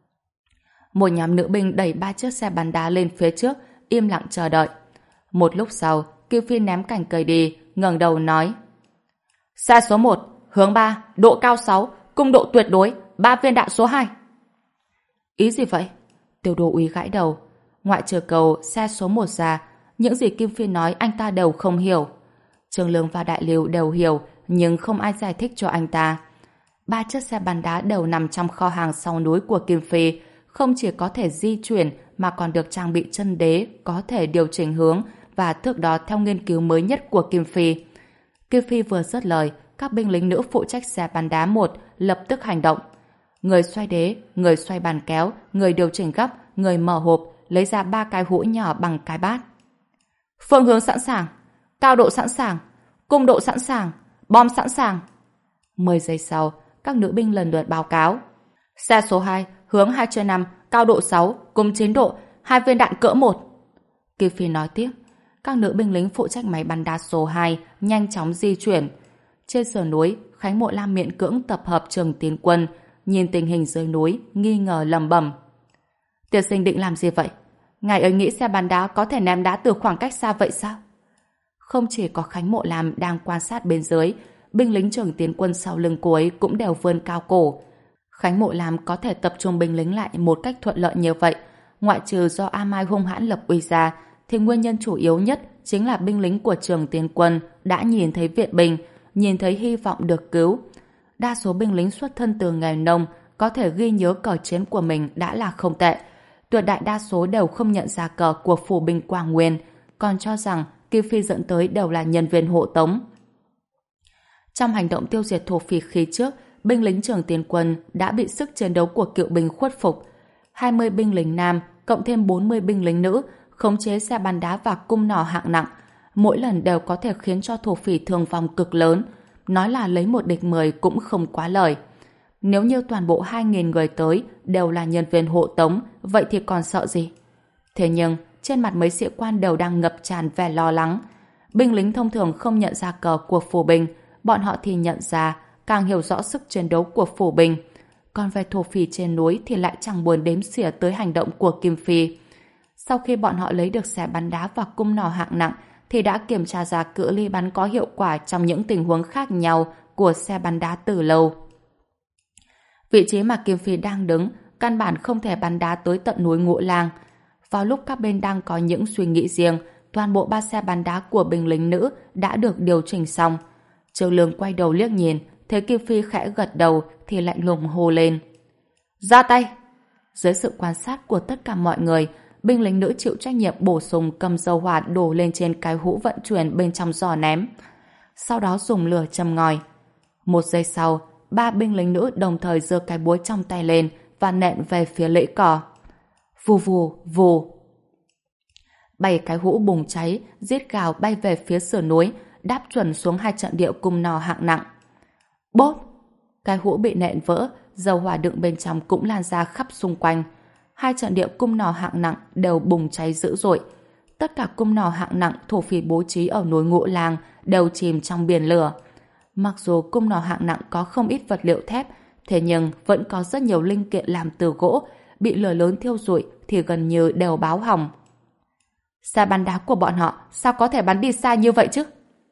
Một nhóm nữ binh đẩy ba chiếc xe bắn đá lên phía trước, im lặng chờ đợi. Một lúc sau, Kim Phi ném cành cây đi, ngẩng đầu nói: Xe số một, hướng ba, độ cao sáu, cung độ tuyệt đối, ba viên đạn số hai. Ý gì vậy? Tiểu đô úy gãi đầu. Ngoại trừ cầu xe số một ra, những gì Kim Phi nói anh ta đều không hiểu. Trường Lương và Đại Lưu đều hiểu, nhưng không ai giải thích cho anh ta. Ba chiếc xe bắn đá đều nằm trong kho hàng sau núi của Kim Phi, không chỉ có thể di chuyển mà còn được trang bị chân đế, có thể điều chỉnh hướng và thước đo theo nghiên cứu mới nhất của Kim Phi. Kim Phi vừa dứt lời, các binh lính nữ phụ trách xe bắn đá một lập tức hành động. Người xoay đế, người xoay bàn kéo, người điều chỉnh gấp, người mở hộp, lấy ra ba cái hũ nhỏ bằng cái bát. Phương hướng sẵn sàng, cao độ sẵn sàng, cung độ sẵn sàng, bom sẵn sàng. Mười giây sau, các nữ binh lần lượt báo cáo. Xe số hai, hướng hai trên năm, cao độ sáu, cung chín độ, hai viên đạn cỡ một. Kim Phi nói tiếp, các nữ binh lính phụ trách máy bắn đá số hai nhanh chóng di chuyển. Trên sườn núi, Khánh Mộ Lam miễn cưỡng tập hợp trường tiến quân, nhìn tình hình dưới núi, nghi ngờ lầm bầm. Tiên sinh định làm gì vậy? Ngài ấy nghĩ xe bắn đá có thể ném đá từ khoảng cách xa vậy sao? Không chỉ có Khánh Mộ Lam đang quan sát bên dưới, binh lính trưởng tiến quân sau lưng cô ấy cũng đều vươn cao cổ. Khánh Mộ Lam có thể tập trung binh lính lại một cách thuận lợi như vậy, ngoại trừ do A Mai hung hãn lập uy ra, thì nguyên nhân chủ yếu nhất chính là binh lính của trường tiến quân đã nhìn thấy viện binh, nhìn thấy hy vọng được cứu. Đa số binh lính xuất thân từ nghề nông có thể ghi nhớ cờ chiến của mình đã là không tệ. Tuyệt đại đa số đều không nhận ra cờ của phủ binh Quảng Nguyên, còn cho rằng Kim Phi dẫn tới đều là nhân viên hộ tống. Trong hành động tiêu diệt thổ phỉ khi trước, binh lính trường tiến quân đã bị sức chiến đấu của cựu binh khuất phục. hai mươi binh lính nam cộng thêm bốn mươi binh lính nữ khống chế xe bắn đá và cung nỏ hạng nặng, mỗi lần đều có thể khiến cho thổ phỉ thương vong cực lớn. Nói là lấy một địch mười cũng không quá lời. Nếu như toàn bộ hai nghìn người tới đều là nhân viên hộ tống, vậy thì còn sợ gì? Thế nhưng, trên mặt mấy sĩ quan đều đang ngập tràn vẻ lo lắng. Binh lính thông thường không nhận ra cờ của phủ binh, bọn họ thì nhận ra, càng hiểu rõ sức chiến đấu của phủ binh. Còn về thổ phỉ trên núi thì lại chẳng buồn đếm xỉa tới hành động của Kim Phi. Sau khi bọn họ lấy được xe bắn đá và cung nỏ hạng nặng, thì đã kiểm tra ra cự ly bắn có hiệu quả trong những tình huống khác nhau của xe bắn đá từ lâu. Vị trí mà Kim Phi đang đứng, căn bản không thể bắn đá tới tận núi Ngũ Lang. Vào lúc các bên đang có những suy nghĩ riêng, toàn bộ ba xe bắn đá của binh lính nữ đã được điều chỉnh xong. Trường Lương quay đầu liếc nhìn, thấy Kim Phi khẽ gật đầu thì lạnh lùng hô lên. Ra tay! Dưới sự quan sát của tất cả mọi người, binh lính nữ chịu trách nhiệm bổ sung cầm dầu hỏa đổ lên trên cái hũ vận chuyển bên trong giò ném. Sau đó dùng lửa châm ngòi. Một giây sau, ba binh lính nữ đồng thời giơ cái búa trong tay lên và nện về phía lưỡi cò. Vù vù vù. Bảy cái hũ bùng cháy, rít gào bay về phía sườn núi, đáp chuẩn xuống hai trận địa cung nỏ hạng nặng. Bốp! Cái hũ bị nện vỡ, dầu hỏa đựng bên trong cũng lan ra khắp xung quanh. Hai trận địa cung nỏ hạng nặng đều bùng cháy dữ dội. Tất cả cung nỏ hạng nặng thổ phỉ bố trí ở núi Ngũ Lang đều chìm trong biển lửa. Mặc dù cung nỏ hạng nặng có không ít vật liệu thép, thế nhưng vẫn có rất nhiều linh kiện làm từ gỗ, bị lửa lớn thiêu rụi thì gần như đều báo hỏng. Xe bắn đá của bọn họ sao có thể bắn đi xa như vậy chứ?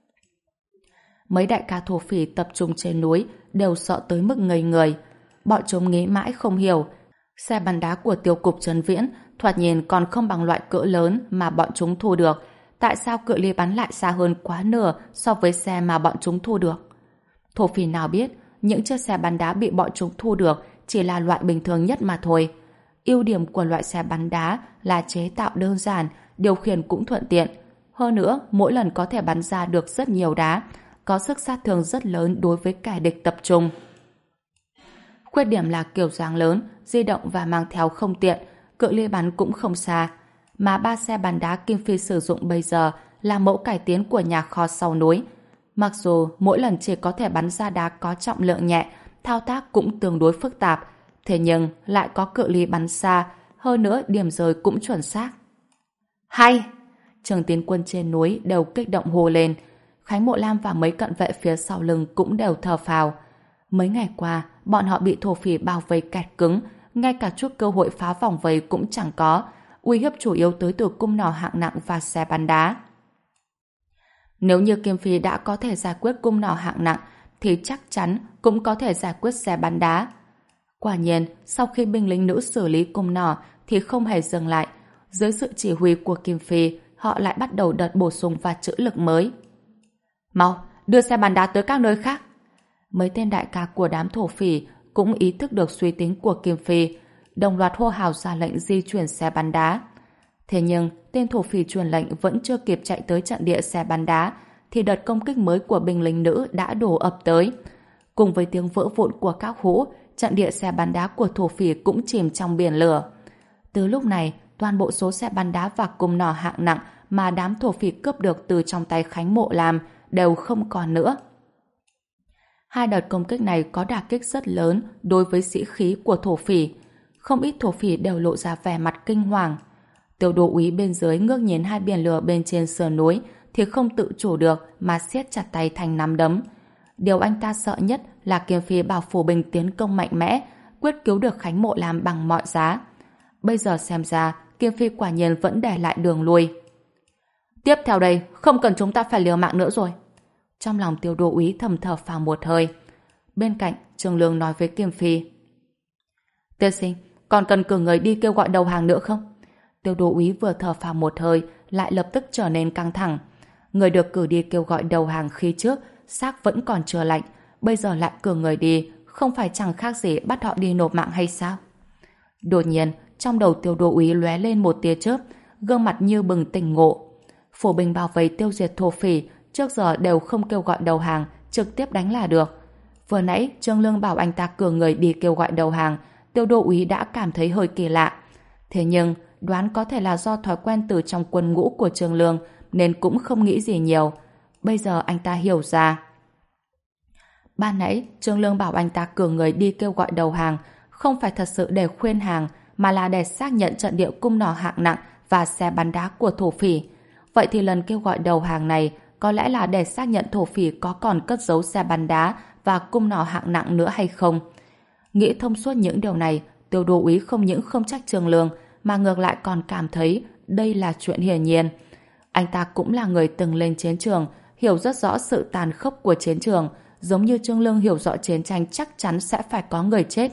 Mấy đại ca thổ phỉ tập trung trên núi đều sợ tới mức ngây người. Bọn chúng nghĩ mãi không hiểu. Xe bắn đá của tiêu cục Trấn Viễn thoạt nhìn còn không bằng loại cỡ lớn mà bọn chúng thu được. Tại sao cự ly bắn lại xa hơn quá nửa so với xe mà bọn chúng thu được? Thổ phỉ nào biết những chiếc xe bắn đá bị bọn chúng thu được chỉ là loại bình thường nhất mà thôi. Ưu điểm của loại xe bắn đá là chế tạo đơn giản, điều khiển cũng thuận tiện. Hơn nữa, mỗi lần có thể bắn ra được rất nhiều đá, có sức sát thương rất lớn đối với kẻ địch tập trung. Khuyết điểm là kiểu dáng lớn, di động và mang theo không tiện, cự ly bắn cũng không xa. Mà ba xe bắn đá Kim Phi sử dụng bây giờ là mẫu cải tiến của nhà kho sau núi. Mặc dù mỗi lần chỉ có thể bắn ra đá có trọng lượng nhẹ, thao tác cũng tương đối phức tạp, thế nhưng lại có cự ly bắn xa, hơn nữa điểm rơi cũng chuẩn xác. Hay! Trường tiến quân trên núi đều kích động hô lên. Khánh Mộ Lam và mấy cận vệ phía sau lưng cũng đều thở phào. Mấy ngày qua, bọn họ bị thổ phỉ bao vây kẹt cứng, ngay cả chút cơ hội phá vòng vây cũng chẳng có, uy hiếp chủ yếu tới từ cung nỏ hạng nặng và xe bắn đá. Nếu như Kim Phi đã có thể giải quyết cung nỏ hạng nặng, thì chắc chắn cũng có thể giải quyết xe bắn đá. Quả nhiên, sau khi binh lính nữ xử lý cung nỏ thì không hề dừng lại. Dưới sự chỉ huy của Kim Phi, họ lại bắt đầu đợt bổ sung và trữ lực mới. Mau, đưa xe bắn đá tới các nơi khác. Mấy tên đại ca của đám thổ phỉ cũng ý thức được suy tính của Kim Phi, đồng loạt hô hào ra lệnh di chuyển xe bắn đá. Thế nhưng, tên thổ phỉ truyền lệnh vẫn chưa kịp chạy tới trận địa xe bắn đá, thì đợt công kích mới của binh lính nữ đã đổ ập tới. Cùng với tiếng vỡ vụn của các hũ, trận địa xe bắn đá của thổ phỉ cũng chìm trong biển lửa. Từ lúc này, toàn bộ số xe bắn đá và cung nỏ hạng nặng mà đám thổ phỉ cướp được từ trong tay Khánh Mộ Lam đều không còn nữa. Hai đợt công kích này có đả kích rất lớn đối với sĩ khí của thổ phỉ. Không ít thổ phỉ đều lộ ra vẻ mặt kinh hoàng. Tiểu đô úy bên dưới ngước nhìn hai biển lửa bên trên sườn núi thì không tự chủ được mà siết chặt tay thành nắm đấm. Điều anh ta sợ nhất là Kim Phi bảo phủ binh tiến công mạnh mẽ, quyết cứu được Khánh Mộ Lam bằng mọi giá. Bây giờ xem ra Kim Phi quả nhiên vẫn để lại đường lui. Tiếp theo đây, không cần chúng ta phải liều mạng nữa rồi. Trong lòng Tiêu đô úy thầm thở phào một hơi. Bên cạnh, Trường Lương nói với Kim Phi. Tiên sinh, còn cần cử người đi kêu gọi đầu hàng nữa không? Tiêu đô úy vừa thở phào một hơi, lại lập tức trở nên căng thẳng. Người được cử đi kêu gọi đầu hàng khi trước, xác vẫn còn chưa lạnh, bây giờ lại cử người đi, không phải chẳng khác gì bắt họ đi nộp mạng hay sao? Đột nhiên, trong đầu Tiêu đô úy lóe lên một tia chớp, gương mặt như bừng tỉnh ngộ. Phổ binh bao vây tiêu diệt thổ phỉ trước giờ đều không kêu gọi đầu hàng, trực tiếp đánh là được. Vừa nãy Trương Lương bảo anh ta cử người đi kêu gọi đầu hàng, Tiêu đô úy đã cảm thấy hơi kỳ lạ. Thế nhưng đoán có thể là do thói quen từ trong quân ngũ của Trương Lương nên cũng không nghĩ gì nhiều. Bây giờ anh ta hiểu ra. Ban nãy Trương Lương bảo anh ta cử người đi kêu gọi đầu hàng không phải thật sự để khuyên hàng, mà là để xác nhận trận địa cung nỏ hạng nặng và xe bắn đá của thổ phỉ. Vậy thì lần kêu gọi đầu hàng này có lẽ là để xác nhận thổ phỉ có còn cất giấu xe bắn đá và cung nỏ hạng nặng nữa hay không. Nghĩ thông suốt những điều này, Tiêu đô úy không những không trách Trương Lương mà ngược lại còn cảm thấy đây là chuyện hiển nhiên. Anh ta cũng là người từng lên chiến trường, hiểu rất rõ sự tàn khốc của chiến trường, giống như Trương Lương hiểu rõ chiến tranh chắc chắn sẽ phải có người chết.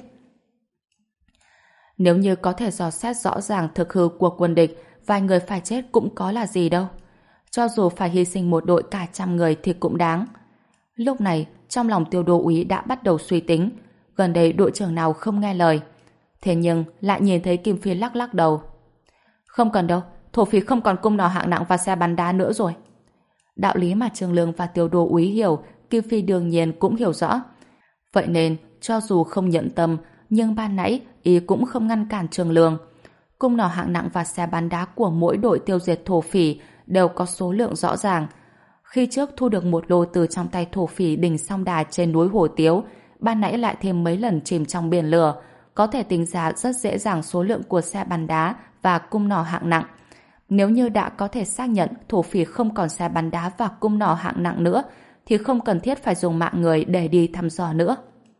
Nếu như có thể dò xét rõ ràng thực hư của quân địch, vài người phải chết cũng có là gì đâu. Cho dù phải hy sinh một đội cả trăm người thì cũng đáng. Lúc này, trong lòng Tiêu đô úy đã bắt đầu suy tính, gần đây đội trưởng nào không nghe lời. Thế nhưng lại nhìn thấy Kim Phi lắc lắc đầu. Không cần đâu, thổ phỉ không còn cung nỏ hạng nặng và xe bắn đá nữa rồi. Đạo lý mà Trương Lương và Tiêu đô úy hiểu, Kim Phi đương nhiên cũng hiểu rõ. Vậy nên, cho dù không nhận tâm, nhưng ban nãy ý cũng không ngăn cản Trương Lương. Cung nỏ hạng nặng và xe bắn đá của mỗi đội tiêu diệt thổ phỉ đều có số lượng rõ ràng. Khi trước thu được một lô từ trong tay thổ phỉ đỉnh Song Đà trên núi Hổ Tiếu, ban nãy lại thêm mấy lần chìm trong biển lửa, có thể tính ra rất dễ dàng số lượng của xe bắn đá và cung nỏ hạng nặng. Nếu như đã có thể xác nhận thổ phỉ không còn xe bắn đá và cung nỏ hạng nặng nữa, thì không cần thiết phải dùng mạng người để đi thăm dò nữa.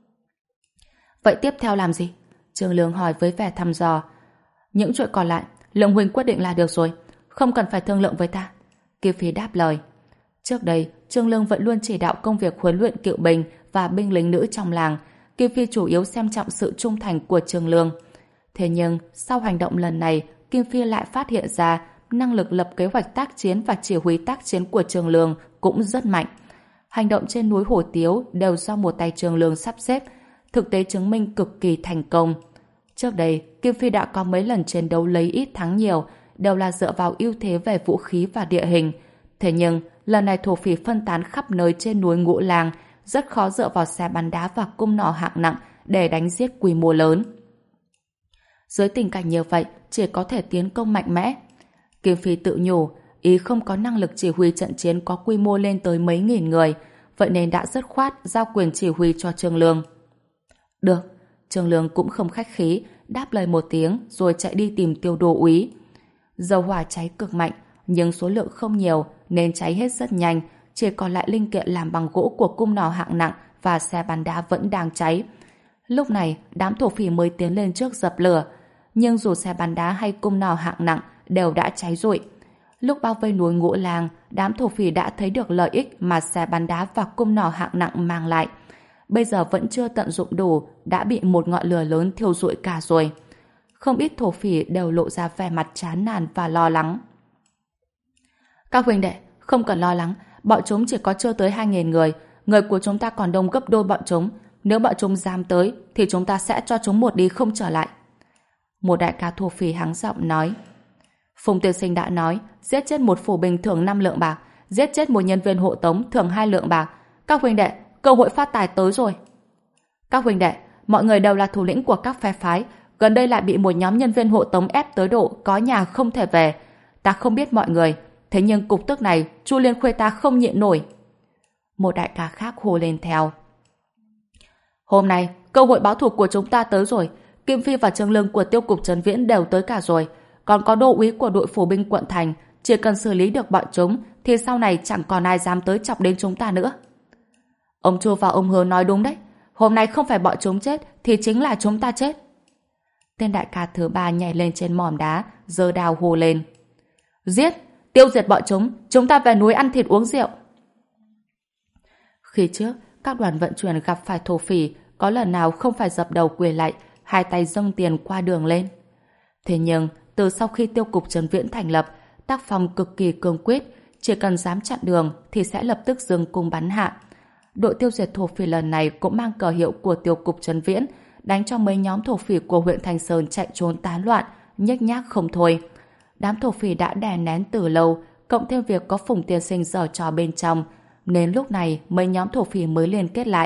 Vậy tiếp theo làm gì? Trương Lương hỏi với vẻ thăm dò. Những chuyện còn lại, Lượng huynh quyết định là được rồi, không cần phải thương lượng với ta. Kiều Phi đáp lời. Trước đây, Trương Lương vẫn luôn chỉ đạo công việc huấn luyện kỵ binh và binh lính nữ trong làng. Kiều Phi chủ yếu xem trọng sự trung thành của Trương Lương. Thế nhưng, sau hành động lần này, Kim Phi lại phát hiện ra năng lực lập kế hoạch tác chiến và chỉ huy tác chiến của Trương Lương cũng rất mạnh. Hành động trên núi Hổ Tiếu đều do một tay Trương Lương sắp xếp, thực tế chứng minh cực kỳ thành công. Trước đây, Kim Phi đã có mấy lần chiến đấu lấy ít thắng nhiều, đều là dựa vào ưu thế về vũ khí và địa hình. Thế nhưng, lần này thổ phỉ phân tán khắp nơi trên núi Ngũ Lang, rất khó dựa vào xe bắn đá và cung nỏ hạng nặng để đánh giết quy mô lớn. Dưới tình cảnh như vậy, chỉ có thể tiến công mạnh mẽ. Kim Phi tự nhủ, ý không có năng lực chỉ huy trận chiến có quy mô lên tới mấy nghìn người, vậy nên đã dứt khoát giao quyền chỉ huy cho Trương Lương. Được, Trương Lương cũng không khách khí, đáp lời một tiếng rồi chạy đi tìm Tiêu Đô úy. Dầu hỏa cháy cực mạnh, nhưng số lượng không nhiều nên cháy hết rất nhanh, chỉ còn lại linh kiện làm bằng gỗ của cung nỏ hạng nặng và xe bắn đá vẫn đang cháy. Lúc này, đám thổ phỉ mới tiến lên trước dập lửa, nhưng dù xe bắn đá hay cung nỏ hạng nặng đều đã cháy rụi. Lúc bao vây núi Ngũ Lang, đám thổ phỉ đã thấy được lợi ích mà xe bắn đá và cung nỏ hạng nặng mang lại. Bây giờ vẫn chưa tận dụng đủ, đã bị một ngọn lửa lớn thiêu rụi cả rồi. Không ít thổ phỉ đều lộ ra vẻ mặt chán nản và lo lắng. Các huynh đệ, không cần lo lắng, bọn chúng chỉ có chưa tới hai nghìn người, người của chúng ta còn đông gấp đôi bọn chúng. Nếu bọn chúng dám tới, thì chúng ta sẽ cho chúng một đi không trở lại. Một đại ca thổ phỉ hắng giọng nói. Phùng tiên sinh đã nói, giết chết một phủ binh thưởng năm lượng bạc, giết chết một nhân viên hộ tống thưởng hai lượng bạc. Các huynh đệ, cơ hội phát tài tới rồi. Các huynh đệ, mọi người đều là thủ lĩnh của các phe phái, gần đây lại bị một nhóm nhân viên hộ tống ép tới độ có nhà không thể về. Ta không biết mọi người, thế nhưng cục tức này Chu Liên Khuê ta không nhịn nổi. Một đại ca khác hô lên theo. Hôm nay, cơ hội báo thù của chúng ta tới rồi. Kim Phi và Trương Lương của tiêu cục Trấn Viễn đều tới cả rồi. Còn có đô úy của đội phủ binh quận thành, chỉ cần xử lý được bọn chúng thì sau này chẳng còn ai dám tới chọc đến chúng ta nữa. Ông Chu và ông Hứa nói đúng đấy. Hôm nay không phải bọn chúng chết thì chính là chúng ta chết. Tên đại ca thứ ba nhảy lên trên mỏm đá, giơ đao hô lên. Giết! Tiêu diệt bọn chúng! Chúng ta về núi ăn thịt uống rượu! Khi trước, các đoàn vận chuyển gặp phải thổ phỉ, có lần nào không phải dập đầu quỳ lạy, hai tay dâng tiền qua đường lên. Thế nhưng, từ sau khi tiêu cục Trấn Viễn thành lập, tác phong cực kỳ cương quyết, chỉ cần dám chặn đường thì sẽ lập tức dừng cung bắn hạ. Đội tiêu diệt thổ phỉ lần này cũng mang cờ hiệu của tiêu cục Trấn Viễn, đánh cho mấy nhóm thổ phỉ của huyện Thanh Sơn chạy trốn tán loạn, nhếch nhác không thôi. Đám thổ phỉ đã đè nén từ lâu, cộng thêm việc có Phùng tiên sinh giở trò bên trong, nên lúc này mấy nhóm thổ phỉ mới liên kết lại.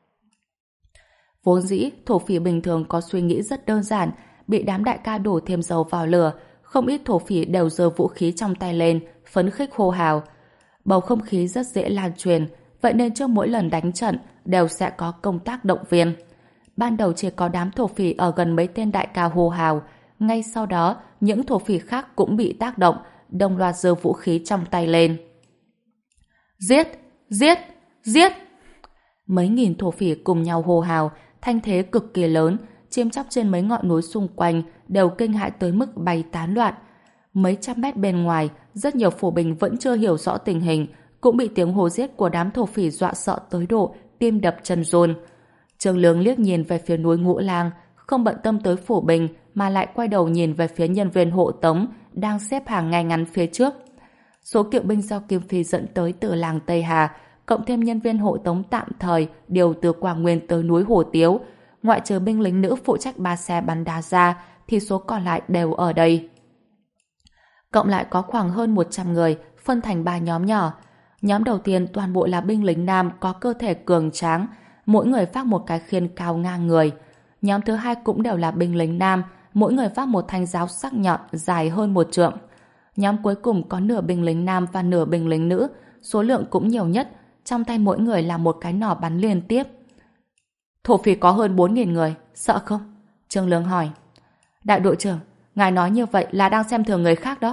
Vốn dĩ, thổ phỉ bình thường có suy nghĩ rất đơn giản, bị đám đại ca đổ thêm dầu vào lửa, không ít thổ phỉ đều giơ vũ khí trong tay lên, phấn khích hô hào. Bầu không khí rất dễ lan truyền, vậy nên trước mỗi lần đánh trận đều sẽ có công tác động viên. Ban đầu chỉ có đám thổ phỉ ở gần mấy tên đại ca hô hào, ngay sau đó những thổ phỉ khác cũng bị tác động, đồng loạt giơ vũ khí trong tay lên. Giết! Giết! Giết! Mấy nghìn thổ phỉ cùng nhau hô hào, thanh thế cực kỳ lớn, chim chóc trên mấy ngọn núi xung quanh đều kinh hãi tới mức bay tán loạn. Mấy trăm mét bên ngoài, rất nhiều phủ binh vẫn chưa hiểu rõ tình hình, cũng bị tiếng hô giết của đám thổ phỉ dọa sợ tới độ tim đập chân run. Trương Lương liếc nhìn về phía núi Ngũ Lang, không bận tâm tới phủ binh mà lại quay đầu nhìn về phía nhân viên hộ tống đang xếp hàng ngay ngắn phía trước. Số kỵ binh do Kim Phi dẫn tới từ làng Tây Hà, cộng thêm nhân viên hộ tống tạm thời điều từ Quảng Nguyên tới núi Hổ Tiếu, ngoại trừ binh lính nữ phụ trách ba xe bắn đá ra thì số còn lại đều ở đây. Cộng lại có khoảng hơn một trăm người, phân thành ba nhóm nhỏ. Nhóm đầu tiên toàn bộ là binh lính nam có cơ thể cường tráng, mỗi người vác một cái khiên cao ngang người. Nhóm thứ hai cũng đều là binh lính nam, mỗi người vác một thanh giáo sắc nhọn dài hơn một trượng. Nhóm cuối cùng có nửa binh lính nam và nửa binh lính nữ, số lượng cũng nhiều nhất, trong tay mỗi người là một cái nỏ bắn liên tiếp. Thổ phỉ có hơn bốn nghìn người, sợ không? Trương Lương hỏi. Đại đội trưởng, ngài nói như vậy là đang xem thường người khác đó.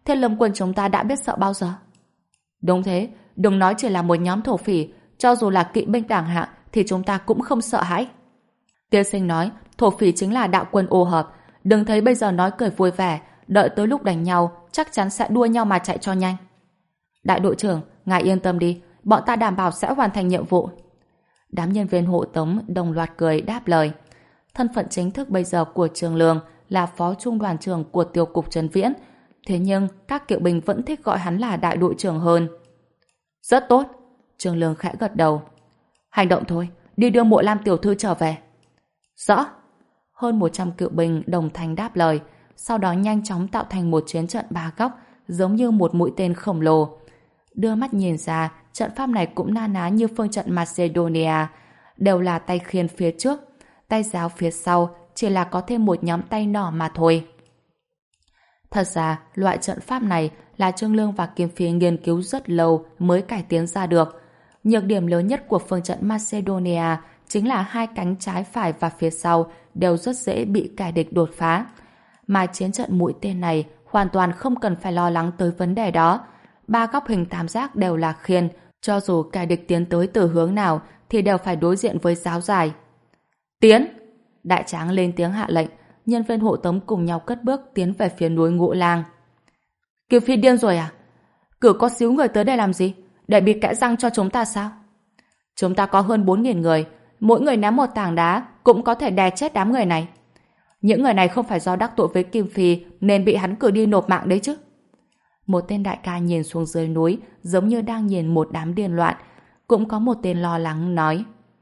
Thiên Lâm quân chúng ta đã biết sợ bao giờ? Đúng thế, đừng nói chỉ là một nhóm thổ phỉ, cho dù là kỵ binh đẳng hạng thì chúng ta cũng không sợ hãi. Tiên sinh nói, thổ phỉ chính là đạo quân ô hợp, đừng thấy bây giờ nói cười vui vẻ, đợi tới lúc đánh nhau, chắc chắn sẽ đua nhau mà chạy cho nhanh. Đại đội trưởng, ngài yên tâm đi, bọn ta đảm bảo sẽ hoàn thành nhiệm vụ. Đám nhân viên hộ tống đồng loạt cười đáp lời. Thân phận chính thức bây giờ của Trường Lương là phó trung đoàn trưởng của tiêu cục Trấn Viễn, thế nhưng các kỵ binh vẫn thích gọi hắn là đại đội trưởng hơn. Rất tốt, Trường Lương khẽ gật đầu. Hành động thôi, đi đưa Mộ Lam tiểu thư trở về. Rõ. Hơn một trăm cựu binh đồng thanh đáp lời, sau đó nhanh chóng tạo thành một chiến trận ba góc, giống như một mũi tên khổng lồ. Đưa mắt nhìn ra, trận pháp này cũng na ná như phương trận Macedonia, đều là tay khiên phía trước, tay giáo phía sau, chỉ là có thêm một nhóm tay nỏ mà thôi. Thật ra, loại trận pháp này là Trương Lương và Kim Phi nghiên cứu rất lâu mới cải tiến ra được. Nhược điểm lớn nhất của phương trận Macedonia chính là hai cánh trái phải và phía sau đều rất dễ bị kẻ địch đột phá. Mà chiến trận mũi tên này hoàn toàn không cần phải lo lắng tới vấn đề đó. Ba góc hình tam giác đều là khiên, cho dù kẻ địch tiến tới từ hướng nào thì đều phải đối diện với giáo dài. Tiến! Đại tráng lên tiếng hạ lệnh, nhân viên hộ tống cùng nhau cất bước tiến về phía núi Ngũ Lang. Kiều Phi điên rồi à? Cử có xíu người tới đây làm gì? Để bị kẽ răng cho chúng ta sao? Chúng ta có hơn bốn nghìn người, mỗi người ném một tảng đá cũng có thể đè chết đám người này. Những người này không phải do đắc tội với Kim Phi nên bị hắn cử đi nộp mạng đấy chứ. Một tên đại ca nhìn xuống dưới núi giống như đang nhìn một đám điên loạn. Cũng có một tên lo lắng nói: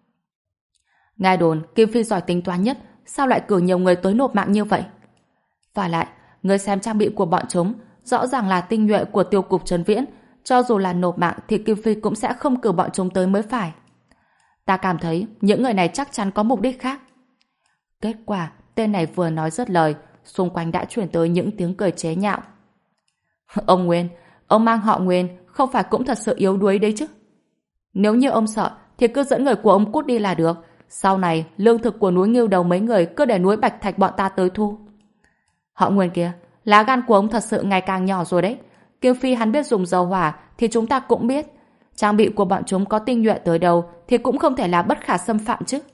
Ngài đồn Kim Phi giỏi tính toán nhất, sao lại cử nhiều người tới nộp mạng như vậy? Và lại, người xem trang bị của bọn chúng rõ ràng là tinh nhuệ của tiêu cục Trấn Viễn, cho dù là nộp mạng thì Kim Phi cũng sẽ không cử bọn chúng tới mới phải. Ta cảm thấy những người này chắc chắn có mục đích khác. Kết quả, tên này vừa nói dứt lời, xung quanh đã chuyển tới những tiếng cười chế nhạo. Ông Nguyên, ông mang họ Nguyên, không phải cũng thật sự yếu đuối đấy chứ? Nếu như ông sợ, thì cứ dẫn người của ông cút đi là được. Sau này, lương thực của núi Ngưu Đầu mấy người cứ để núi Bạch Thạch bọn ta tới thu. Họ Nguyên kia, lá gan của ông thật sự ngày càng nhỏ rồi đấy. Kiều Phi hắn biết dùng dầu hỏa thì chúng ta cũng biết. Trang bị của bọn chúng có tinh nhuệ tới đâu thì cũng không thể là bất khả xâm phạm chứ.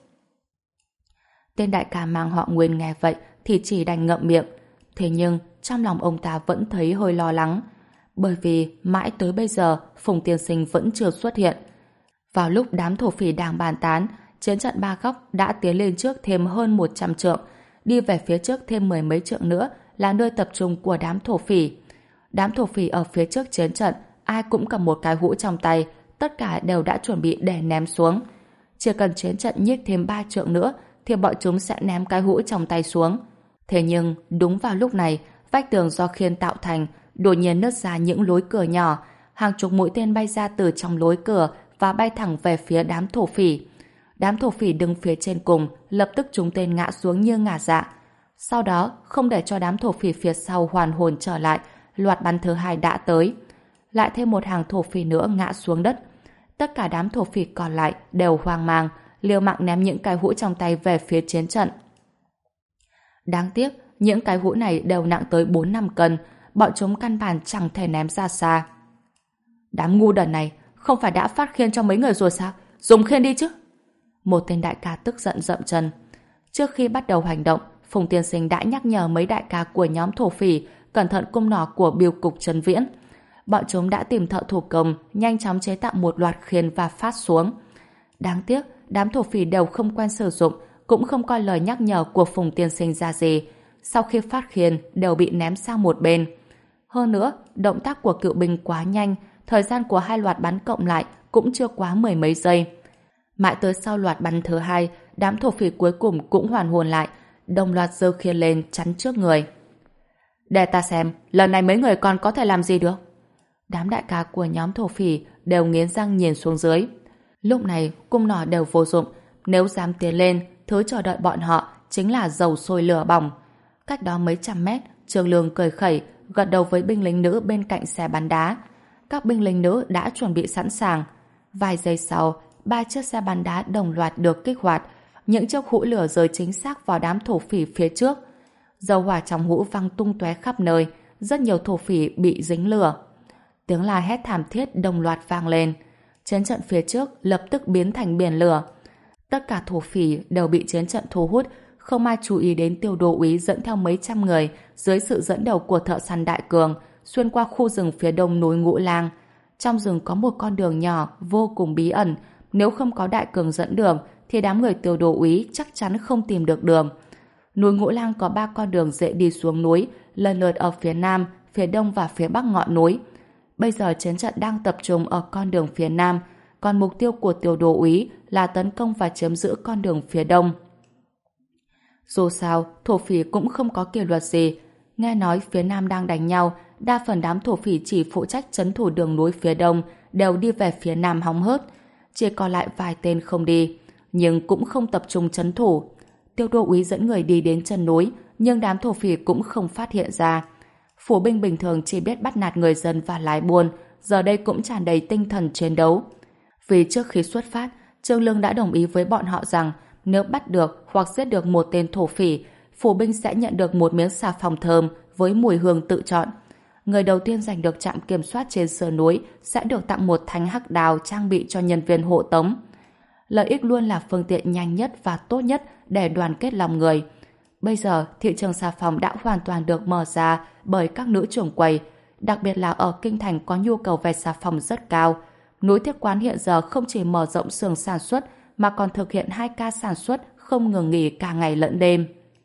Tên đại ca mang họ Nguyên nghe vậy thì chỉ đành ngậm miệng. Thế nhưng trong lòng ông ta vẫn thấy hơi lo lắng, bởi vì mãi tới bây giờ Phùng tiên sinh vẫn chưa xuất hiện. Vào lúc đám thổ phỉ đang bàn tán, chiến trận ba góc đã tiến lên trước thêm hơn một trăm trượng, đi về phía trước thêm mười mấy trượng nữa là nơi tập trung của đám thổ phỉ. Đám thổ phỉ ở phía trước chiến trận ai cũng cầm một cái hũ trong tay, tất cả đều đã chuẩn bị để ném xuống. Chỉ cần chiến trận nhích thêm ba trượng nữa thì bọn chúng sẽ ném cái hũ trong tay xuống. Thế nhưng đúng vào lúc này, vách tường do khiên tạo thành đột nhiên nứt ra những lối cửa nhỏ, hàng chục mũi tên bay ra từ trong lối cửa và bay thẳng về phía đám thổ phỉ. Đám thổ phỉ đứng phía trên cùng lập tức trúng tên ngã xuống như ngả dạ. Sau đó, không để cho đám thổ phỉ phía sau hoàn hồn trở lại, loạt bắn thứ hai đã tới. Lại thêm một hàng thổ phỉ nữa ngã xuống đất. Tất cả đám thổ phỉ còn lại đều hoang mang, liều mạng ném những cái hũ trong tay về phía chiến trận. Đáng tiếc, những cái hũ này đều nặng tới bốn năm cân, bọn chúng căn bản chẳng thể ném ra xa. Đám ngu đần này, không phải đã phát khiên cho mấy người rồi sao? Dùng khiên đi chứ! Một tên đại ca tức giận dậm chân. Trước khi bắt đầu hành động, Phùng tiên sinh đã nhắc nhở mấy đại ca của nhóm thổ phỉ cẩn thận cung nỏ của biêu cục Trấn Viễn. Bọn chúng đã tìm thợ thủ công, nhanh chóng chế tạo một loạt khiên và phát xuống. Đáng tiếc, đám thổ phỉ đều không quen sử dụng, cũng không coi lời nhắc nhở của Phùng tiên sinh ra gì. Sau khi phát khiên, đều bị ném sang một bên. Hơn nữa, động tác của cựu binh quá nhanh, thời gian của hai loạt bắn cộng lại cũng chưa quá mười mấy giây. Mãi tới sau loạt bắn thứ hai, đám thổ phỉ cuối cùng cũng hoàn hồn lại, đồng loạt giơ khiên lên chắn trước người. Để ta xem, lần này mấy người còn có thể làm gì được? Đám đại ca của nhóm thổ phỉ đều nghiến răng nhìn xuống dưới. Lúc này, cung nỏ đều vô dụng, nếu dám tiến lên, thứ chờ đợi bọn họ chính là dầu sôi lửa bỏng. Cách đó mấy trăm mét, Trường Lương cười khẩy, gật đầu với binh lính nữ bên cạnh xe bắn đá. Các binh lính nữ đã chuẩn bị sẵn sàng. Vài giây sau, ba chiếc xe bắn đá đồng loạt được kích hoạt, những chiếc hũ lửa rơi chính xác vào đám thổ phỉ phía trước. Dầu hỏa trong hũ văng tung tóe khắp nơi, rất nhiều thổ phỉ bị dính lửa. Tiếng la hét thảm thiết đồng loạt vang lên. Chiến trận phía trước lập tức biến thành biển lửa. Tất cả thổ phỉ đều bị chiến trận thu hút, không ai chú ý đến Tiêu Đô úy dẫn theo mấy trăm người dưới sự dẫn đầu của thợ săn Đại Cường xuyên qua khu rừng phía đông núi Ngũ Lang. Trong rừng có một con đường nhỏ vô cùng bí ẩn, nếu không có Đại Cường dẫn đường thì đám người Tiêu Đô úy chắc chắn không tìm được đường. Núi Ngũ Lang có ba con đường dễ đi xuống núi, lần lượt ở phía nam, phía đông và phía bắc ngọn núi. Bây giờ chiến trận đang tập trung ở con đường phía nam, còn mục tiêu của Tiêu Đô úy là tấn công và chiếm giữ con đường phía đông. Dù sao, thổ phỉ cũng không có kỷ luật gì. Nghe nói phía nam đang đánh nhau, đa phần đám thổ phỉ chỉ phụ trách trấn thủ đường núi phía đông đều đi về phía nam hóng hớt. Chỉ còn lại vài tên không đi, nhưng cũng không tập trung trấn thủ. Tiêu Đô úy dẫn người đi đến chân núi, nhưng đám thổ phỉ cũng không phát hiện ra. Phủ binh bình thường chỉ biết bắt nạt người dân và lái buôn, giờ đây cũng tràn đầy tinh thần chiến đấu. Vì trước khi xuất phát, Trương Lương đã đồng ý với bọn họ rằng nếu bắt được hoặc giết được một tên thổ phỉ, phủ binh sẽ nhận được một miếng xà phòng thơm với mùi hương tự chọn. Người đầu tiên giành được trạm kiểm soát trên sườn núi sẽ được tặng một thanh hắc đào trang bị cho nhân viên hộ tống. Lợi ích luôn là phương tiện nhanh nhất và tốt nhất để đoàn kết lòng người. Bây giờ, thị trường xà phòng đã hoàn toàn được mở ra bởi các nữ trưởng quầy, đặc biệt là ở Kinh Thành có nhu cầu về xà phòng rất cao. Núi Thiết Quán hiện giờ không chỉ mở rộng xưởng sản xuất mà còn thực hiện hai ca sản xuất không ngừng nghỉ cả ngày lẫn đêm.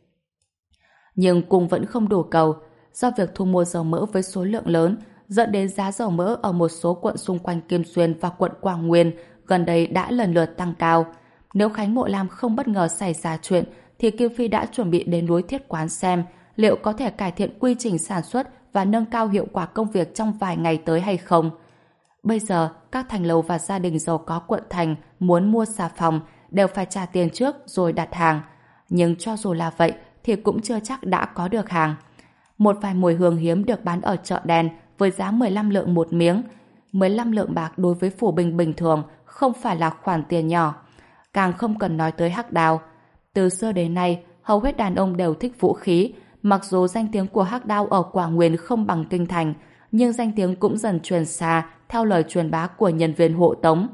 Nhưng cung vẫn không đủ cầu, do việc thu mua dầu mỡ với số lượng lớn dẫn đến giá dầu mỡ ở một số quận xung quanh Kim Xuyên và quận Quảng Nguyên gần đây đã lần lượt tăng cao. Nếu Khánh Mộ Lam không bất ngờ xảy ra chuyện thì Kim Phi đã chuẩn bị đến núi Thiết Quán xem liệu có thể cải thiện quy trình sản xuất và nâng cao hiệu quả công việc trong vài ngày tới hay không. Bây giờ, các thành lầu và gia đình giàu có quận thành muốn mua xà phòng đều phải trả tiền trước rồi đặt hàng. Nhưng cho dù là vậy thì cũng chưa chắc đã có được hàng. Một vài mùi hương hiếm được bán ở chợ đen với giá mười lăm lượng một miếng. mười lăm lượng bạc đối với phủ binh bình thường không phải là khoản tiền nhỏ. Càng không cần nói tới hắc đao. Từ xưa đến nay, hầu hết đàn ông đều thích vũ khí. Mặc dù danh tiếng của hắc đao ở Quảng Nguyên không bằng Kinh Thành, nhưng danh tiếng cũng dần truyền xa theo lời truyền bá của nhân viên hộ tống.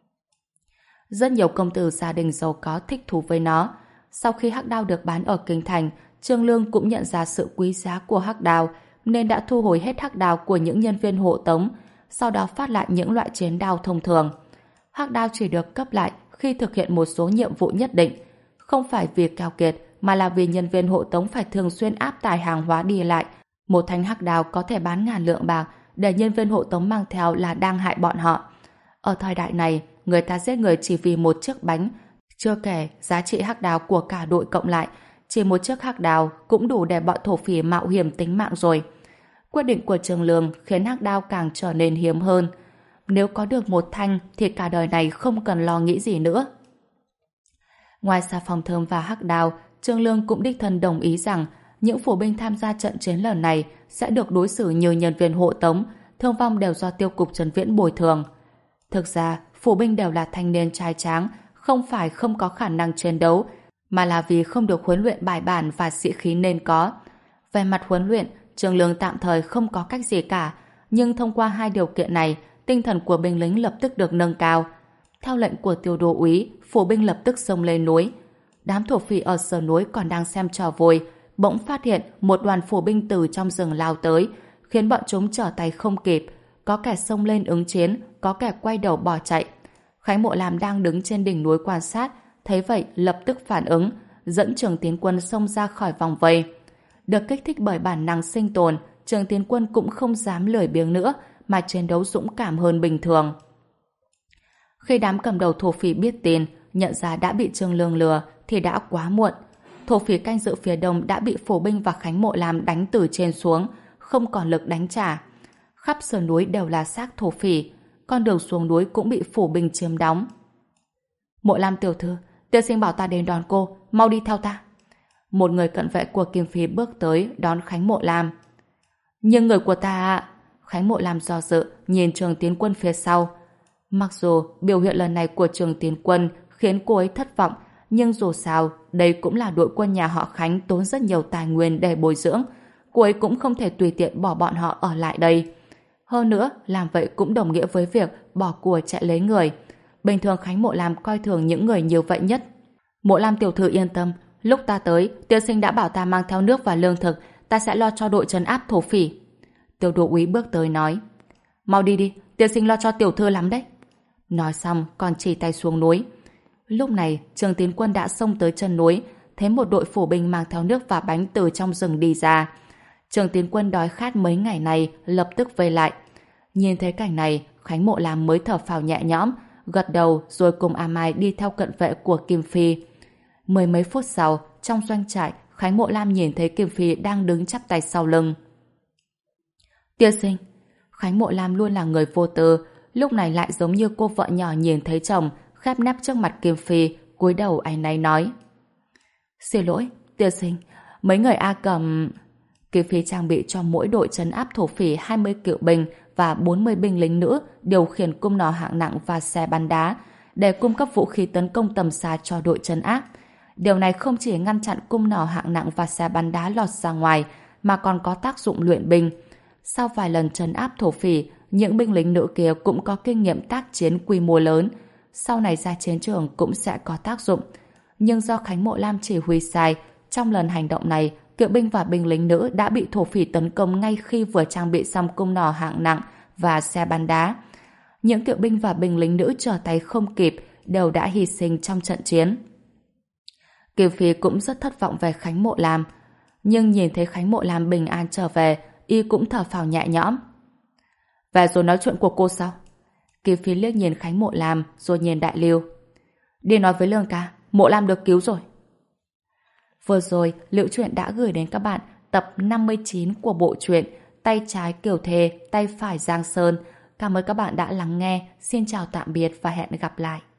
Rất nhiều công tử gia đình giàu có thích thú với nó. Sau khi hắc đao được bán ở Kinh Thành, Trương Lương cũng nhận ra sự quý giá của hắc đao nên đã thu hồi hết hắc đao của những nhân viên hộ tống, sau đó phát lại những loại chiến đao thông thường. Hắc đao chỉ được cấp lại khi thực hiện một số nhiệm vụ nhất định, không phải vì keo kiệt mà là vì nhân viên hộ tống phải thường xuyên áp tải hàng hóa đi lại. Một thanh hắc đao có thể bán ngàn lượng bạc, để nhân viên hộ tống mang theo là đang hại bọn họ. Ở thời đại này, người ta giết người chỉ vì một chiếc bánh, chưa kể giá trị hắc đao của cả đội cộng lại, chỉ một chiếc hắc đao cũng đủ để bọn thổ phỉ mạo hiểm tính mạng rồi. Quyết định của Trương Lương khiến hắc đao càng trở nên hiếm hơn. Nếu có được một thanh thì cả đời này không cần lo nghĩ gì nữa. Ngoài xà phòng thơm và hắc đao, Trương Lương cũng đích thân đồng ý rằng những phủ binh tham gia trận chiến lần này sẽ được đối xử như nhân viên hộ tống, thương vong đều do tiêu cục Trấn Viễn bồi thường. Thực ra, phủ binh đều là thanh niên trai tráng, không phải không có khả năng chiến đấu, mà là vì không được huấn luyện bài bản và sĩ khí nên có. Về mặt huấn luyện, Trương Lương tạm thời không có cách gì cả, nhưng thông qua hai điều kiện này, tinh thần của binh lính lập tức được nâng cao. Theo lệnh của Tiêu Đô úy, phủ binh lập tức xông lên núi. Đám thổ phỉ ở sườn núi còn đang xem trò vui, bỗng phát hiện một đoàn phủ binh từ trong rừng lao tới, khiến bọn chúng trở tay không kịp. Có kẻ xông lên ứng chiến, có kẻ quay đầu bỏ chạy. Khánh Mộ Lam đang đứng trên đỉnh núi quan sát, thấy vậy lập tức phản ứng, dẫn Trường Tiến Quân xông ra khỏi vòng vây. Được kích thích bởi bản năng sinh tồn, Trường Tiến Quân cũng không dám lười biếng nữa, mà chiến đấu dũng cảm hơn bình thường. Khi đám cầm đầu thổ phỉ biết tin, nhận ra đã bị Trương Lương lừa, thì đã quá muộn. Thổ phỉ canh giữ phía đông đã bị Phổ binh và Khánh Mộ Lam đánh từ trên xuống, không còn lực đánh trả. Khắp sườn núi đều là xác thổ phỉ, con đường xuống núi cũng bị Phổ binh chiếm đóng. Mộ Lam tiểu thư, tiên sinh bảo ta đến đón cô, mau đi theo ta. Một người cận vệ của Kim Phi bước tới đón Khánh Mộ Lam. Nhưng người của ta... Khánh Mộ Lam do dự, nhìn Trường Tiến Quân phía sau. Mặc dù biểu hiện lần này của Trường Tiến Quân khiến cô ấy thất vọng, nhưng dù sao, đây cũng là đội quân nhà họ Khánh tốn rất nhiều tài nguyên để bồi dưỡng. cô ấy cũng không thể tùy tiện bỏ bọn họ ở lại đây. Hơn nữa, làm vậy cũng đồng nghĩa với việc bỏ của chạy lấy người. Bình thường Khánh Mộ Lam coi thường những người như vậy nhất. Mộ Lam tiểu thư yên tâm, lúc ta tới, tiên sinh đã bảo ta mang theo nước và lương thực, ta sẽ lo cho đội trấn áp thổ phỉ. Tiêu Đô úy bước tới nói, mau đi đi, tiên sinh lo cho tiểu thư lắm đấy. Nói xong còn chỉ tay xuống núi. Lúc này Trường Tiến Quân đã xông tới chân núi, thấy một đội phủ binh mang theo nước và bánh từ trong rừng đi ra. Trường Tiến Quân đói khát mấy ngày này lập tức vây lại. Nhìn thấy cảnh này, Khánh Mộ Lam mới thở phào nhẹ nhõm, gật đầu rồi cùng A Mai đi theo cận vệ của Kim Phi. Mười mấy phút sau, trong doanh trại, Khánh Mộ Lam nhìn thấy Kim Phi đang đứng chắp tay sau lưng. Tiên sinh, Khánh Mộ Lam luôn là người vô tư, lúc này lại giống như cô vợ nhỏ nhìn thấy chồng, khép nép trước mặt Kim Phi, cúi đầu áy náy nói. Xin lỗi, tiên sinh, mấy người A Cầm... Kim Phi trang bị cho mỗi đội trấn áp thổ phỉ hai mươi cựu binh và bốn mươi binh lính nữ điều khiển cung nỏ hạng nặng và xe bắn đá để cung cấp vũ khí tấn công tầm xa cho đội trấn áp. Điều này không chỉ ngăn chặn cung nỏ hạng nặng và xe bắn đá lọt ra ngoài mà còn có tác dụng luyện binh. Sau vài lần trấn áp thổ phỉ, những binh lính nữ kia cũng có kinh nghiệm tác chiến quy mô lớn. Sau này ra chiến trường cũng sẽ có tác dụng. Nhưng do Khánh Mộ Lam chỉ huy sai, trong lần hành động này, kỵ binh và binh lính nữ đã bị thổ phỉ tấn công ngay khi vừa trang bị xong cung nỏ hạng nặng và xe bắn đá. Những kỵ binh và binh lính nữ trở tay không kịp, đều đã hy sinh trong trận chiến. Kim Phi cũng rất thất vọng về Khánh Mộ Lam, nhưng nhìn thấy Khánh Mộ Lam bình an trở về, y cũng thở phào nhẹ nhõm. Về rồi nói chuyện của cô sao? Kim Phi liếc nhìn Khánh Mộ Lam rồi nhìn Đại Lưu. Đi nói với Lương ca, Mộ Lam được cứu rồi. Vừa rồi, Liễu Chuyện đã gửi đến các bạn tập năm mươi chín của bộ truyện Tay trái Kiều Thề, tay phải Giang Sơn. Cảm ơn các bạn đã lắng nghe. Xin chào tạm biệt và hẹn gặp lại.